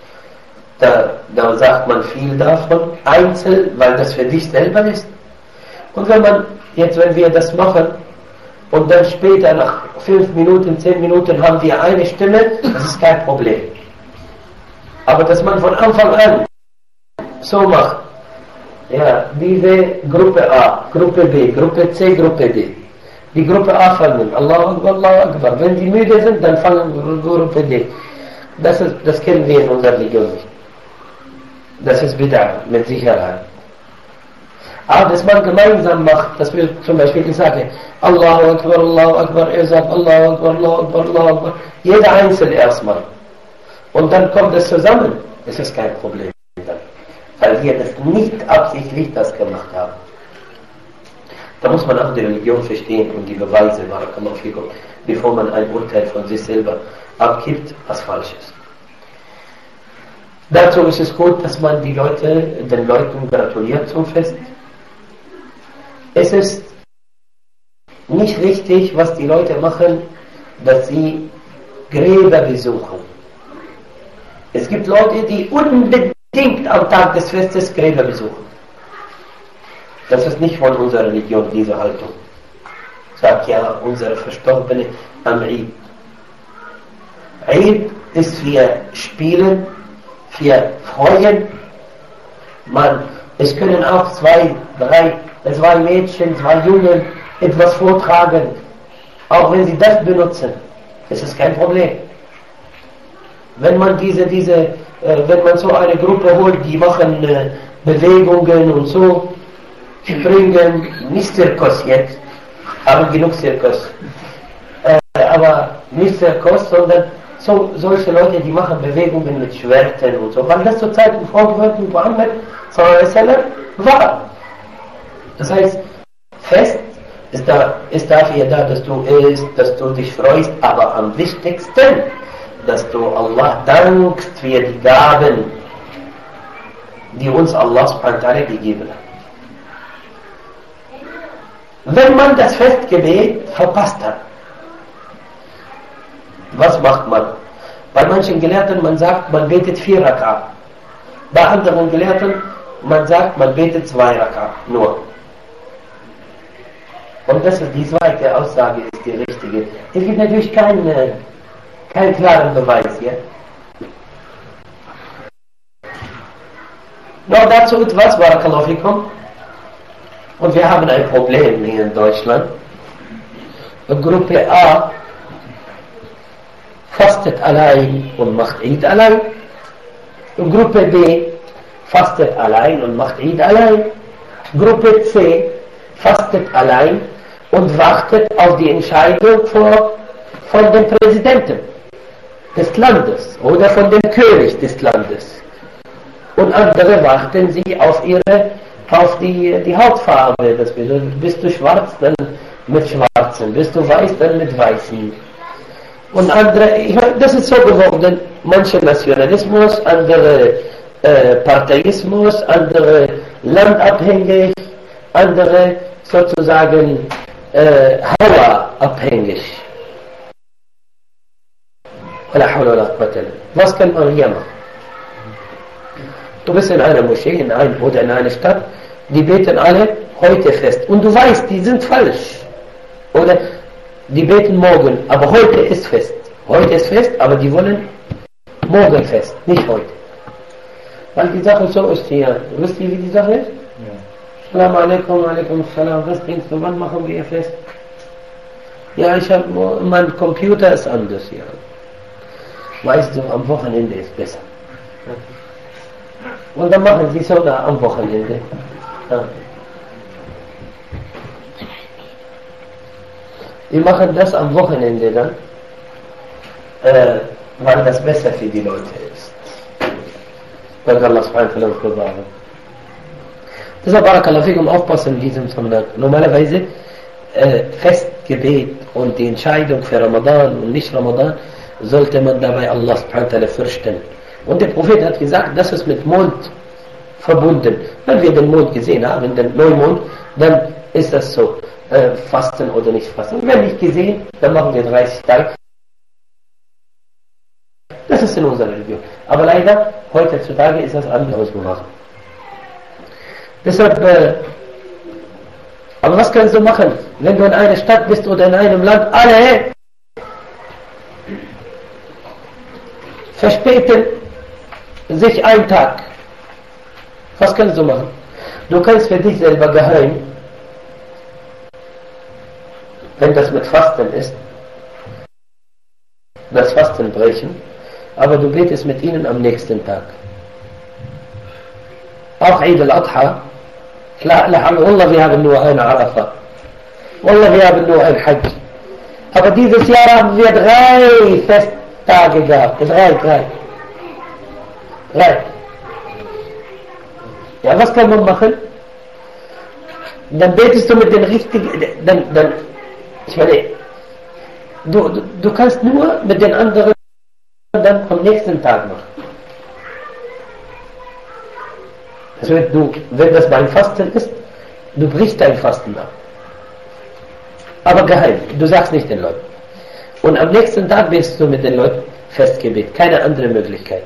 Da sagt man viel davon, einzeln, weil das für dich selber ist. Und wenn wir das machen, und dann später nach 5 Minuten, 10 Minuten haben wir eine Stimme, das ist kein Problem. Aber dass man von Anfang an so macht, ja, diese Gruppe A, Gruppe B, Gruppe C, Gruppe D. Die Gruppe A fangen, Allahu Akbar, Allahu Akbar. Wenn die müde sind, dann fangen Gruppe D. Das kennen wir in unserer Religion nicht. Das ist Bid'ah, mit Sicherheit. Aber dass man gemeinsam macht, dass wir zum Beispiel, ich sage, Allahu Akbar, er sagt Allahu Akbar, Allahu Akbar, Allahu Akbar. Jeder einzeln erstmal. Und dann kommt es zusammen. Es ist kein Problem. Weil wir das nicht absichtlich das gemacht haben. Da muss man auch die Religion verstehen und die Beweise, Barakallahu fikum, bevor man ein Urteil von sich selber abgibt, was falsch ist. Dazu ist es gut, dass man den Leuten gratuliert zum Fest. Es ist nicht richtig, was die Leute machen, dass sie Gräber besuchen. Es gibt Leute, die unbedingt am Tag des Festes Gräber besuchen. Das ist nicht von unserer Religion, diese Haltung. Sagt ja unsere Verstorbene am Eid. Eid ist für Spielen, für Freuen. Es können auch 2 Mädchen, 2 Jungen etwas vortragen. Auch wenn sie das benutzen, ist es kein Problem. Wenn man wenn man so eine Gruppe holt, die machen Bewegungen und so, springen, nicht Zirkus jetzt, aber genug Zirkus. Aber nicht Zirkus, sondern solche Leute, die machen Bewegungen mit Schwertern und so, weil das zur Zeit im Vorgewandten Muhammad sallallahu alaihi wasallam war. Das heißt, Fest ist dafür da, dass du isst, dass du dich freust, aber am wichtigsten, dass du Allah dankst für die Gaben, die uns Allah subhanahu wa ta'ala gegeben hat. Wenn man das Festgebet verpasst hat, was macht man? Bei manchen Gelehrten, man sagt, man betet 4 Raka. Bei anderen Gelehrten, man sagt, man betet 2 Raka, nur. Und das ist die zweite Aussage, ist die richtige. Es gibt natürlich keinen klaren Beweis hier. Noch dazu etwas, Barakallahu fikum. Und wir haben ein Problem hier in Deutschland. Gruppe A fastet allein und macht Eid allein. Gruppe B fastet allein und macht Eid allein. Gruppe C fastet allein und wartet auf die Entscheidung von dem Präsidenten des Landes oder von dem König des Landes. Und andere warten sie auf die Hautfarbe. Das bedeutet, bist du schwarz, dann mit Schwarzen. Bist du weiß, dann mit Weißen. Und andere, das ist so geworden, manche Nationalismus, andere Parteiismus, andere landabhängig, andere sozusagen Hawa-abhängig. Was kann man hier machen? Du bist in einer Moschee oder in einer Stadt, die beten alle heute fest. Und du weißt, die sind falsch. Oder die beten morgen, aber heute ist fest. Heute ist fest, aber die wollen morgen fest, nicht heute. Weil die Sache so ist hier. Wisst ihr, wie die Sache ist? Ja. Salam alaikum, alaikum salam. Was denkst du, wann machen wir fest? Ja, mein Computer ist anders hier. Weißt du, am Wochenende ist besser. Und dann machen sie sogar am Wochenende. Ja. Die machen das am Wochenende dann, weil das besser für die Leute ist. Weil Allah subhanahu wa ta'ala bewahren. Deshalb Barakallahu fikum, aufpassen in diesem Zusammenhang. Normalerweise Festgebet und die Entscheidung für Ramadan und nicht Ramadan sollte man dabei Allah subhanahu wa ta'ala fürchten. Und der Prophet hat gesagt, das ist mit Mond verbunden. Wenn wir den Mond gesehen haben, den Neumond, dann ist das so. Fasten oder nicht fasten. Wenn nicht gesehen, dann machen wir 30 Tage. Das ist in unserer Religion. Aber leider, heutzutage ist das anders gemacht. Deshalb, aber was kannst du machen, wenn du in einer Stadt bist oder in einem Land, alle verspäten sich einen Tag. Was kannst du machen? Du kannst für dich selber geheim, wenn das mit Fasten ist, das Fasten brechen, aber du betest mit ihnen am nächsten Tag. Auch Eid al-Adha, Wallah, wir haben nur eine Arafah. Wallah, wir haben nur ein Hajj. Aber dieses Jahr haben wir 3 Festtage gehabt. 3. Ja, was kann man machen? Dann betest du mit den richtigen, ich meine, du kannst nur mit den anderen dann am nächsten Tag machen. Also wenn das beim Fasten ist, du brichst dein Fasten ab. Aber geheim, du sagst nicht den Leuten. Und am nächsten Tag bist du mit den Leuten Festgebet, keine andere Möglichkeit.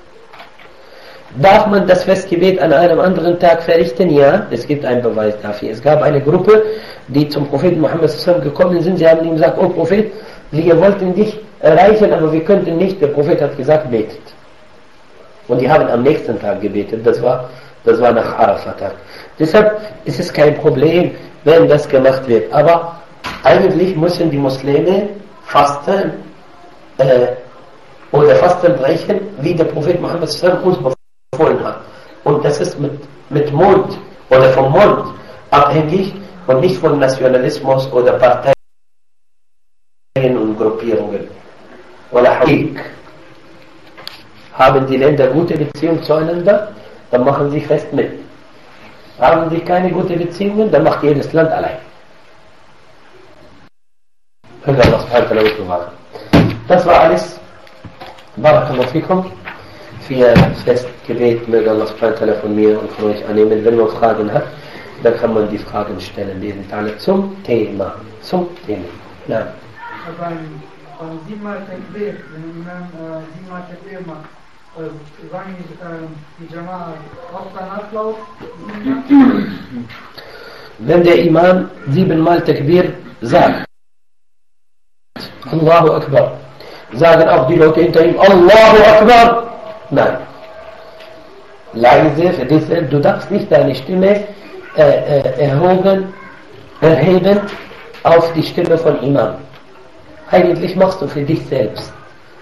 Darf man das Festgebet an einem anderen Tag verrichten? Ja, es gibt einen Beweis dafür. Es gab eine Gruppe, die zum Propheten Muhammad gekommen sind. Sie haben ihm gesagt, oh Prophet, wir wollten dich erreichen, aber wir könnten nicht. Der Prophet hat gesagt, betet. Und die haben am nächsten Tag gebetet. Das war nach Arafat. Deshalb ist es kein Problem, wenn das gemacht wird. Aber eigentlich müssen die Muslime fasten oder Fasten brechen, wie der Prophet Muhammad uns befohlen hat. Und das ist mit Mond oder vom Mond abhängig und nicht von Nationalismus oder Parteien und Gruppierungen. Oder haben die Länder gute Beziehungen zueinander, dann machen sie fest mit. Haben sie keine gute Beziehungen, dann macht jedes Land allein. Möge Allah subhanahu wa ta'ala uns bewahren. Das war alles. Barakallahu fikum. Für Festgebet möge Allah subhanahu wa ta'ala von mir und von euch annehmen. Wenn man Fragen hat, dann kann man die Fragen stellen, die sind alle zum Thema. Ja. Beim 7-mal Takbir, wenn Imam 7-mal Takbir macht, sagen die Jama'a auch beim Ablauf 7-mal? Wenn der Imam 7-mal Takbir sagt, Allahu Akbar, sagen auch die Leute hinter ihm, Allahu Akbar. Nein. Leise für dich selbst, du darfst nicht deine Stimme erheben auf die Stimme von Imam. Eigentlich machst du für dich selbst.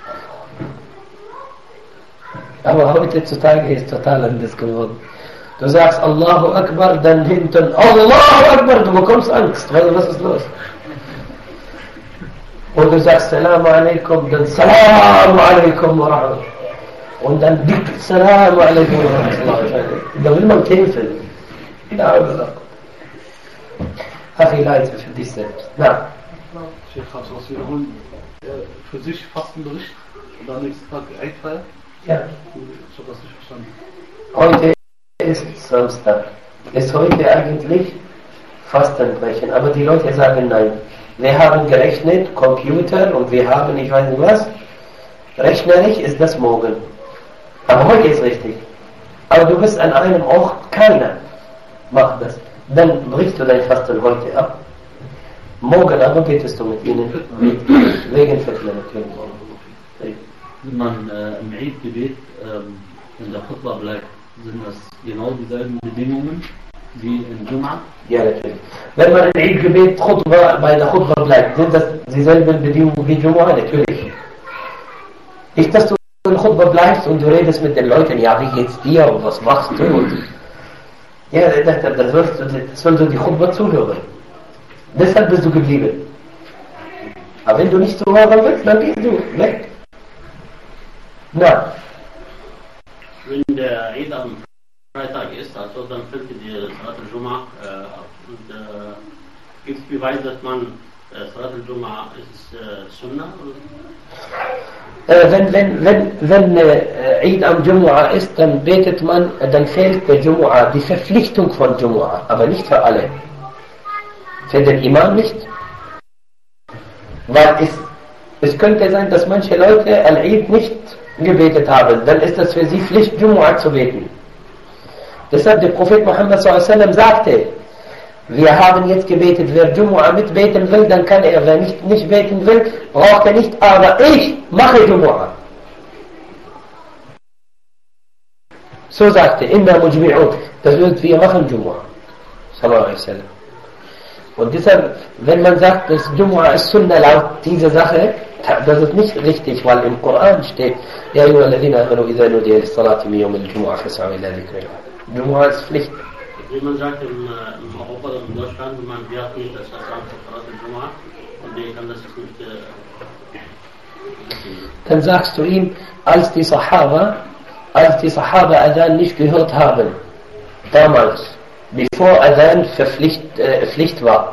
Aber heutzutage ist total anders geworden. Du sagst Allahu Akbar, dann hinten Allahu Akbar, du bekommst Angst, weil was ist los? Und du sagst Salamu alaikum, dann Salamu alaikum wa rahmatullahi. Und dann dick Salamu alaikum wa rahmatullahi. Da will man kämpfen. Ach, leise für dich selbst. Na. Sheikh, kannst du was wiederholen? Für sich Fastenbericht und am nächsten Tag Eidfeier? Ja. Ich habe das nicht verstanden. Heute ist Samstag. Ist heute eigentlich Fastenbrechen, aber die Leute sagen nein. Wir haben gerechnet, Computer und wir haben, ich weiß nicht was. Rechnerisch ist das morgen. Aber heute ist richtig. Aber du bist an einem Ort, keiner macht das. Dann brichst du dein Fasten heute ab. Morgen aber betest du mit ihnen. Wegen Fitna natürlich. Wenn man im Eid-Gebet in der Khutbah bleibt, sind das genau dieselben Bedingungen wie in Jum'a? Ja, natürlich. Wenn man im Eid-Gebet bei der Khutbah bleibt, sind das dieselben Bedingungen wie Jum'a? Natürlich. Nicht, dass du in der Khutbah bleibst und du redest mit den Leuten, ja, wie geht's dir und was machst du? Und ja, das sollst du die Khutbah zuhören. Deshalb bist du geblieben. Aber wenn du nicht zuhören willst, dann gehst du weg. Na. Wenn der Eid am Freitag ist, also dann fällt die Salat al-Jum'a und gibt es Beweis, dass man Salat al-Jum'a ist Sunnah? Wenn Eid am Jumu'ah ist, dann betet man, dann fehlt der Jumu'ah, die Verpflichtung von Jumu'ah, aber nicht für alle. Für den Imam nicht. Weil es könnte sein, dass manche Leute Al-Eid nicht gebetet haben, dann ist das für sie Pflicht, Jumu'ah zu beten. Deshalb der Prophet Muhammad s.a.w. sagte, wir haben jetzt gebetet, wer Jumu'ah mitbeten will, dann kann er, wer nicht beten will, braucht er nicht, aber ich mache Jumu'ah. So sagte, inna mujmi'un, das wird wir machen Jumu'ah. Sallallahu alaihi wasallam. Und deshalb, wenn man sagt, dass Jumu'ah ist Sunnah laut dieser Sache, das ist nicht richtig, weil im Koran steht, Ja ayyuhalladhina amanu idha nudiya lis-salati min yawm al-jumu'ah fas'au ila dhikrillah. Jumu'ah ist Pflicht. Wie man sagt im Europa oder in Deutschland, wir hatten nicht das Salat al-Jum'a und wir kann das nicht. Dann sagst du ihm, als die Sahaba Adhan nicht gehört haben, damals, bevor Adhan Pflicht war,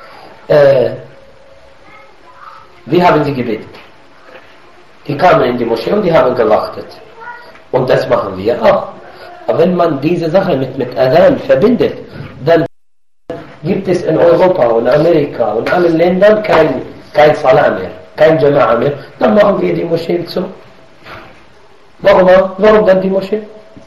wie haben sie gebetet? Die kamen in die Moschee und die haben gewartet. Und das machen wir auch. Aber wenn man diese Sache mit Adhan verbindet, dann gibt es in Europa und Amerika und allen Ländern kein Salah mehr, kein Jama'a mehr. Dann machen wir die Moscheen zu. Warum dann die Moschee?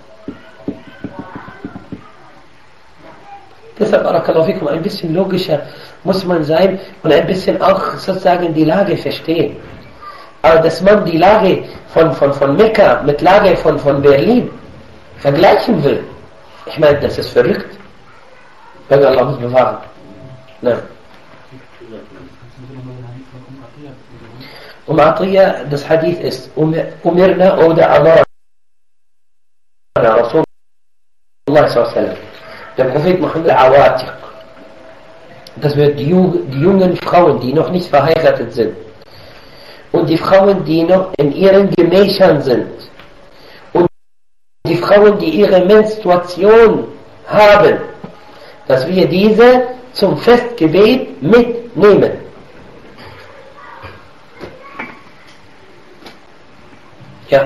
Deshalb, Barakallahu fikum, ein bisschen logischer muss man sein und ein bisschen auch sozusagen die Lage verstehen. Aber dass man die Lage von Mekka mit Lage von Berlin vergleichen will, ich meine, das ist verrückt. Möge Allah uns bewahren. Nein. Atiyah, das Hadith ist Umirna oder Amara Rasulullah sallallahu. Der Prophet Muhammad Awatiq. Das wird die jungen Frauen, die noch nicht verheiratet sind. Und die Frauen, die noch in ihren Gemächern sind. Und die Frauen, die ihre Menstruation haben. Dass wir diese zum Festgebet mitnehmen. Ja.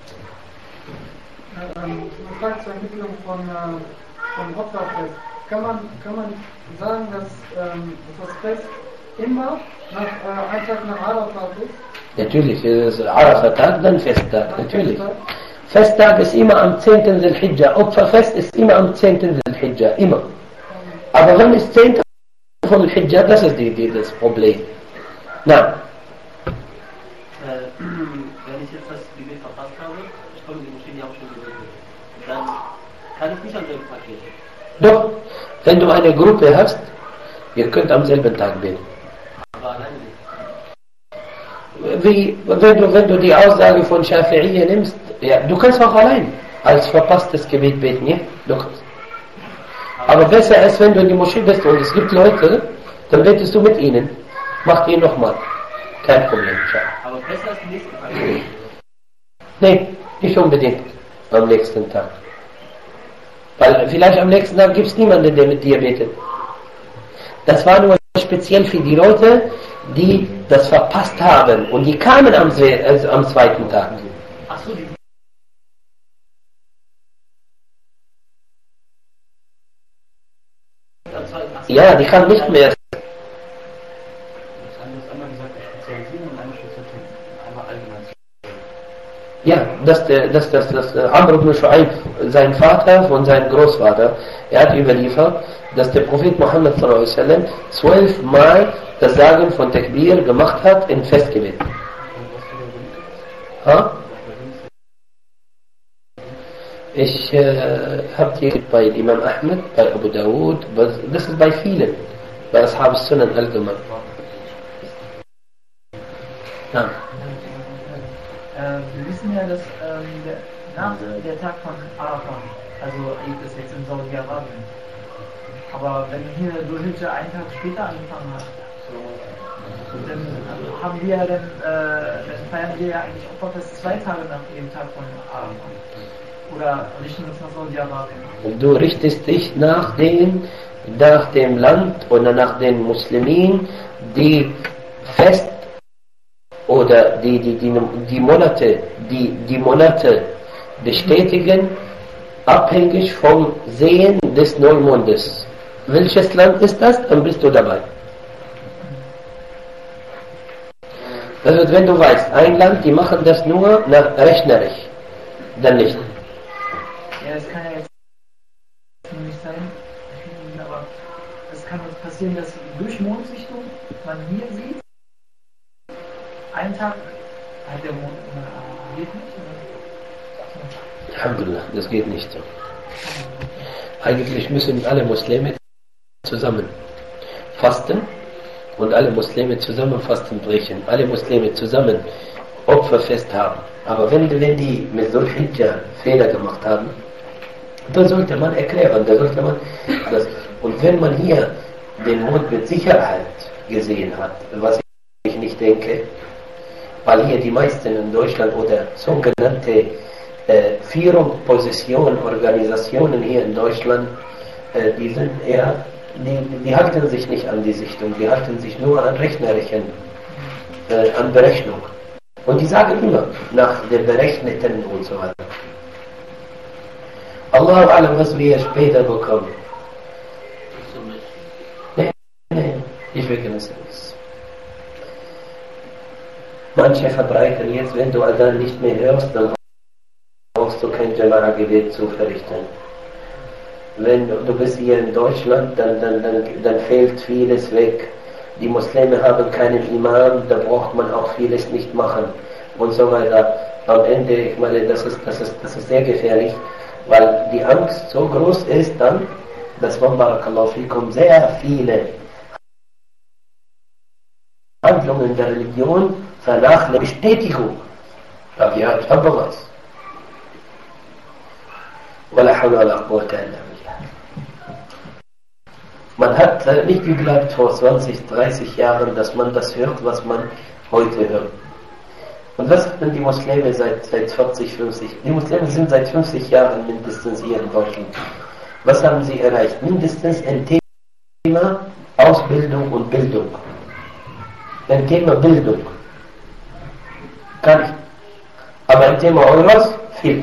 Eine Frage zur Entwicklung von Opferfest. Kann man sagen, dass das Fest immer ein Tag nach Arafat ist? Natürlich, ist Arafat-Tag, dann Festtag, natürlich. Festtag ist immer am 10. Dhul-Hijjah. Opferfest ist immer am 10. Dhul-Hijjah, immer. Aber wann ist 10. von Dhul-Hijjah? Das ist das Problem. Na. Wenn ich jetzt das Gebet verpasst habe, ich komme in die Moschee, die habe ich schon gebetet, dann kann ich nicht am selben Tag beten. Doch, wenn du eine Gruppe hast, ihr könnt am selben Tag beten. Aber alleine nicht. Wenn du die Aussage von Schafi'iyya nimmst, ja, du kannst auch allein als verpasstes Gebet beten, ja? Du kannst. Aber besser ist, wenn du in die Moschee bist und es gibt Leute, dann betest du mit ihnen. Macht ihr nochmal. Kein Problem. Aber besser als am nächsten Tag. Nee, nicht unbedingt am nächsten Tag. Weil vielleicht am nächsten Tag gibt es niemanden, der mit dir betet. Das war nur speziell für die Leute, die das verpasst haben. Und die kamen am zweiten Tag. Ach so, die Ja, die kamen nicht mehr. Einmal gesagt, spezialisieren und einmal spezialisieren. Einmal allgemein. Ja, das Amr ibn Shu'aib, sein Vater von seinem Großvater, er hat überliefert, dass der Prophet Muhammad sallallahu alaihi wasallam 12 Mal das Sagen von Takbir gemacht hat im Festgebet. Ha? Ich habe hier bei Imam Ahmed, bei Abu Dawud, das ist bei vielen, bei Ashab Sunan allgemein. Ja. Wir wissen ja, dass nach der Tag von Arafat, also Eid ist jetzt in Saudi-Arabien. Aber wenn hier Dhul-Hijjah einen Tag später angefangen hat, dann haben wir ja dann feiern wir ja eigentlich Opferfest 2 Tage nach dem Tag von Arafat. Oder richten wir uns nach Saudi-Arabien? Du richtest dich nach dem Land oder nach den Muslimen, die fest oder die Monate bestätigen, abhängig vom Sehen des Neumondes. Welches Land ist das? Dann bist du dabei. Also wenn du weißt, ein Land, die machen das nur nach rechnerisch, dann nicht. Ja, es kann ja jetzt nicht sein, aber es kann jetzt passieren, dass durch Mondsichtung man hier sieht, einen Tag hat der Mond geht nicht. Alhamdulillah, das geht nicht so. Eigentlich müssen alle Muslime zusammen fasten und alle Muslime zusammen Fasten brechen. Alle Muslime zusammen Opferfest haben. Aber wenn die mit Dhul-Hijjah Fehler gemacht haben, dann sollte man erklären, und wenn man hier den Mond mit Sicherheit gesehen hat, was ich nicht denke, weil hier die meisten in Deutschland oder sogenannte Führung, Position, Organisationen hier in Deutschland, die sind eher, die halten sich nicht an die Sichtung, die halten sich nur an rechnerischen, an Berechnung. Und die sagen immer nach der berechneten und so weiter. Allahu Alam, was wir später bekommen. Nee, ich will es nicht. Manche verbreiten jetzt, wenn du Adhan nicht mehr hörst, dann brauchst du kein Jama'a-Gebet zu verrichten. Wenn du bist hier in Deutschland, dann fehlt vieles weg. Die Muslime haben keinen Imam, da braucht man auch vieles nicht machen und so weiter. Am Ende, ich meine, das ist sehr gefährlich, weil die Angst so groß ist dann, dass man, barakallahu fikum, sehr viele Handlungen der Religion vernachlässigt. Bestätigung. Ja, ich habe was. ولا حول ولا قوة إلا بالله. Man hat nicht geglaubt vor 20, 30 Jahren, dass man das hört, was man heute hört. Und was hatten die Muslime seit 40, 50? Die Muslime sind seit 50 Jahren mindestens hier in Deutschland. Was haben sie erreicht? Mindestens ein Thema Ausbildung und Bildung. Ein Thema Bildung. Gar nicht. Aber im Thema Euros viel.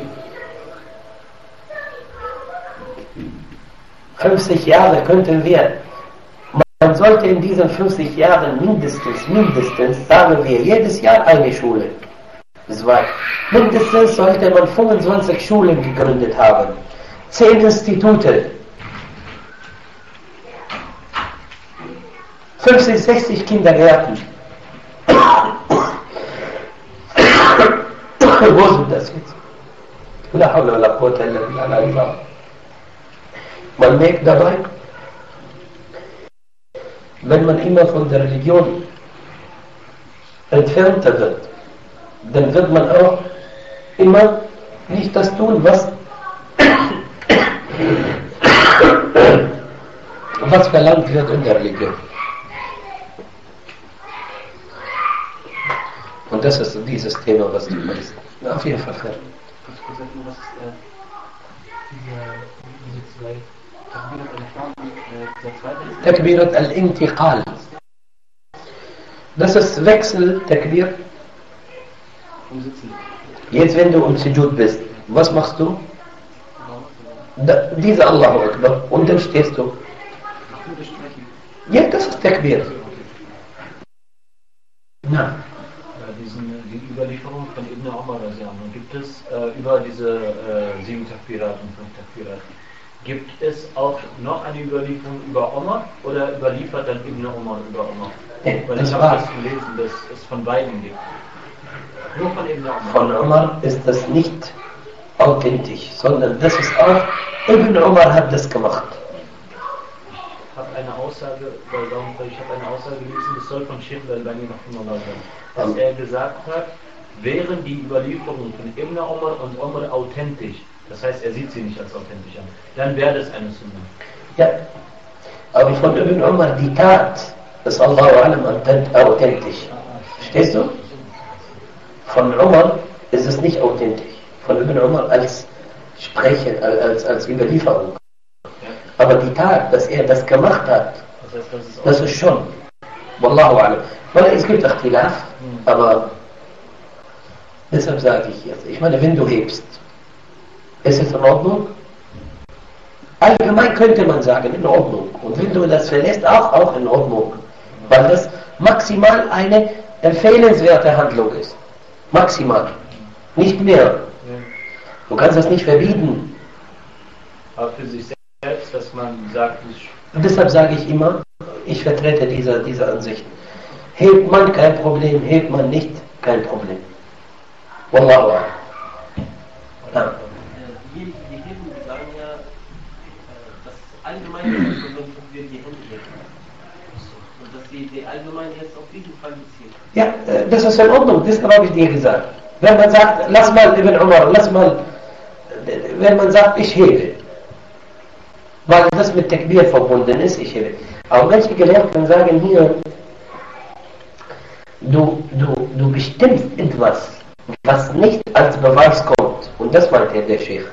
50 Jahre könnten wir, man sollte in diesen 50 Jahren mindestens, sagen wir, jedes Jahr eine Schule. Das war, mindestens sollte man 25 Schulen gegründet haben, 10 Institute, 50, 60 Kindergärten. Wo sind das jetzt? La hawla wa la quwwata illa billah. Man merkt dabei, wenn man immer von der Religion entfernter wird, dann wird man auch immer nicht das tun, was verlangt wird in der Religion. Und das ist dieses Thema, was du meinst. Auf jeden Fall. Was ist diese zwei Takbirat al-Intiqal. Das ist Wechsel, Takbir. Jetzt, wenn du im Sujud bist, was machst du? Diese Allahu Akbar. Und dann stehst du. Ja, das ist Takbir. Na. Die Überlieferung von Ibn Umar gibt es über diese 7 Takbirat und 5 Takbirat. Gibt es auch noch eine Überlieferung über Umar oder überliefert dann Ibn Umar über Umar? Weil ich habe das gelesen, dass es von beiden gibt. Nur von Ibn Umar. Von Umar ist das nicht authentisch, sondern das ist auch, Ibn Umar hat das gemacht. Ich habe eine Aussage, gelesen, das soll von Sheikh al-Albani noch immer sein, dass er gesagt hat, wären die Überlieferungen von Ibn Umar und Umar authentisch, das heißt, er sieht sie nicht als authentisch an, dann wäre das eine Sunna. Ja, aber von Ibn Umar die Tat ist Allahu Alam authentisch. Verstehst du? Von Umar ist es nicht authentisch. Von Ibn Umar als Sprecher, als Überlieferung. Aber die Tat, dass er das gemacht hat, das ist schon. Wallahu Alam. Weil es gibt Ikhtilaf, aber deshalb sage ich jetzt, ich meine, wenn du hebst, ist es in Ordnung? Allgemein könnte man sagen, in Ordnung. Und wenn du das verlässt, auch in Ordnung. Weil das maximal eine empfehlenswerte Handlung ist. Maximal. Nicht mehr. Du kannst das nicht verbieten. Aber für sich selbst, dass man sagt, und deshalb sage ich immer, ich vertrete diese Ansicht. Hebt man, kein Problem. Hebt man nicht, kein Problem. Wallahu a'lam. Ja. Die Heben sagen ja, dass allgemein wir die Hände heben. Und dass die allgemein jetzt auf diesen Fall beziehen. Ja, das ist in Ordnung, das habe ich dir gesagt. Wenn man sagt, lass mal Ibn Umar, wenn man sagt, ich hebe, weil das mit Takbir verbunden ist, ich hebe. Aber manche Gelehrten sagen hier, du bestimmst etwas, was nicht als Beweis kommt. Und das meint der Sheikh.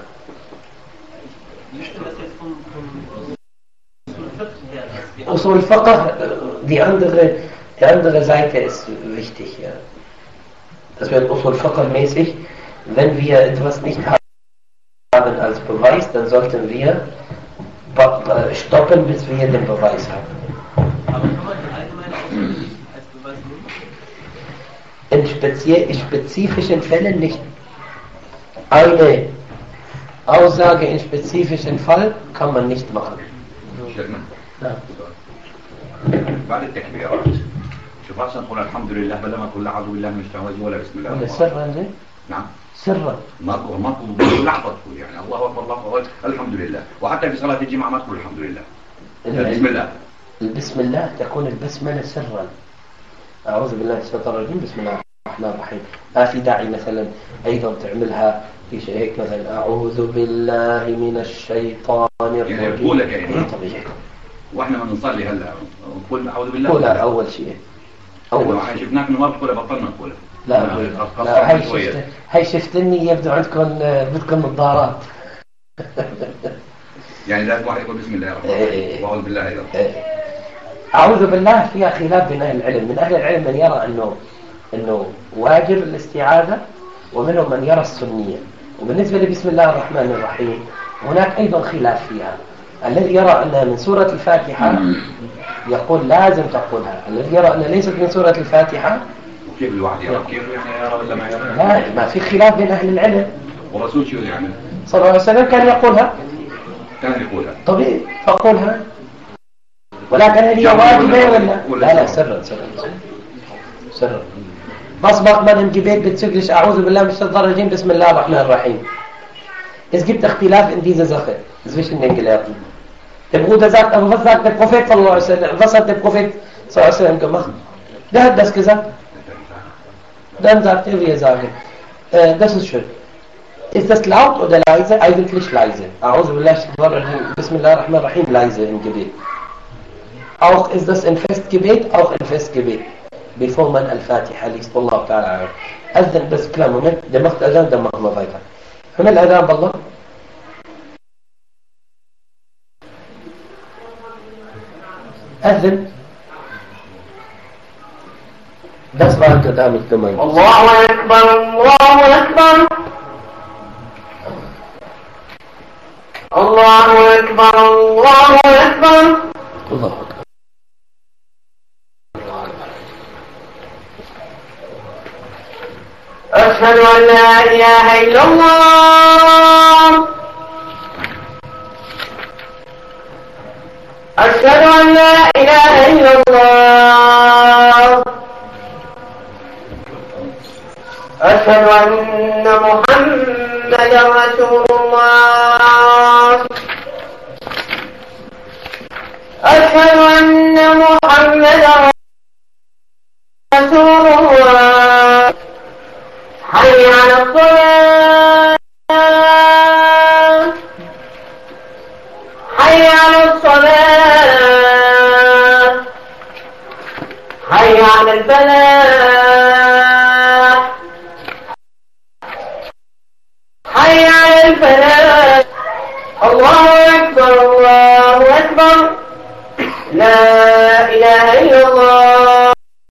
Usul Fiqh, die andere Seite ist wichtig. Ja. Das wird Usul Fiqh mäßig. Wenn wir etwas nicht haben als Beweis, dann sollten wir stoppen, bis wir den Beweis haben. Aber kann man die allgemeine Aussage nicht als Beweis nehmen? In spezifischen Fällen nicht. Eine Aussage in spezifischen Fall kann man nicht machen. Ja. بعد التكبيرات شوف اصلا نقول الحمد لله بدل ما نقول اعوذ بالله من الشيطان الرجيم ولا بسم الله ولا سرا زين؟ نعم سرا ما تقول لحظه تقول يعني الله اكبر الله اكبر الحمد لله وحتى في صلاه الجمعه ما تقول الحمد لله بسم الله بسم الله تكون البسمله سرا اعوذ بالله من الشيطان الرجيم بسم الله الرحمن الرحيم ما في داعي مثلا ايضا تعملها في شيء هيك مثلا اعوذ بالله من الشيطان الرجيم يعني بقولك يعني طبيعي واحنا ما نصلي هلا نقول اعوذ بالله قولها اول شيء اول شفناك انه ما بتقولها بطلنا نقولها لا هاي شفتني يبدو عندكم بدكم نظارات يعني لازم واحد يقول بسم الله الرحمن الرحيم واعوذ بالله ايضا اعوذ بالله فيها خلاف بين اهل العلم من اهل العلم من يرى انه واجب الاستعاذه ومنهم من يرى السنية. وبالنسبة لبسم الله الرحمن الرحيم هناك أيضا خلاف فيها. الذي يرى أنها من سورة الفاتحة يقول لازم تقولها، الذي يرى أنها ليست من سورة الفاتحة كيف الواحد يرى؟ كيف يعني يرى ولا ما يرى؟ لا، ما في خلاف بين أهل العلم. والرسول شو يعمل؟ صلى الله عليه وسلم كان يقولها. كان يقولها طبيعي فقولها، ولكن هل هي واجبة ولا لا سرا سرا بصبغ من انجبت بتسجلش أعوذ بالله من الشيطان الرجيم بسم الله الرحمن الرحيم. إذا جبت اختلاف in diese Sache das wissen den Gelehrten. Der Bruder sagt, aber was sagt der Prophet sallallahu alaihi wasallam? Was hat der Prophet sallallahu alaihi wasallam gemacht? Der hat das gesagt. Dann sagt er, wie er sagen, das ist schön. Ist das laut oder leise? Eigentlich leise. A'udhu billahi Bismillah ar-Rahman ar-Rahim, leise im Gebet. Auch ist das im Festgebet, auch im Festgebet. Bevor man Al-Fatiha liest. Allah ta'ala. أذن بس كلام moment. Der macht Adhan, dann machen wir weiter. هنا الأذان بالله. أذن. Das war damit gemeint. Allahu Akbar, Allahu Akbar. Allahu Akbar, Allahu Akbar. Allahu Akbar. أشهد أن لا إله إلا الله. أشهد أن لا إله إلا الله. أشهد أن محمدا رسول الله. أشهد أن محمدا رسول الله. حي على الصلاة. حي على الصلاة. حي على الفلاح. حي على الفلاح. الله أكبر، الله أكبر. لا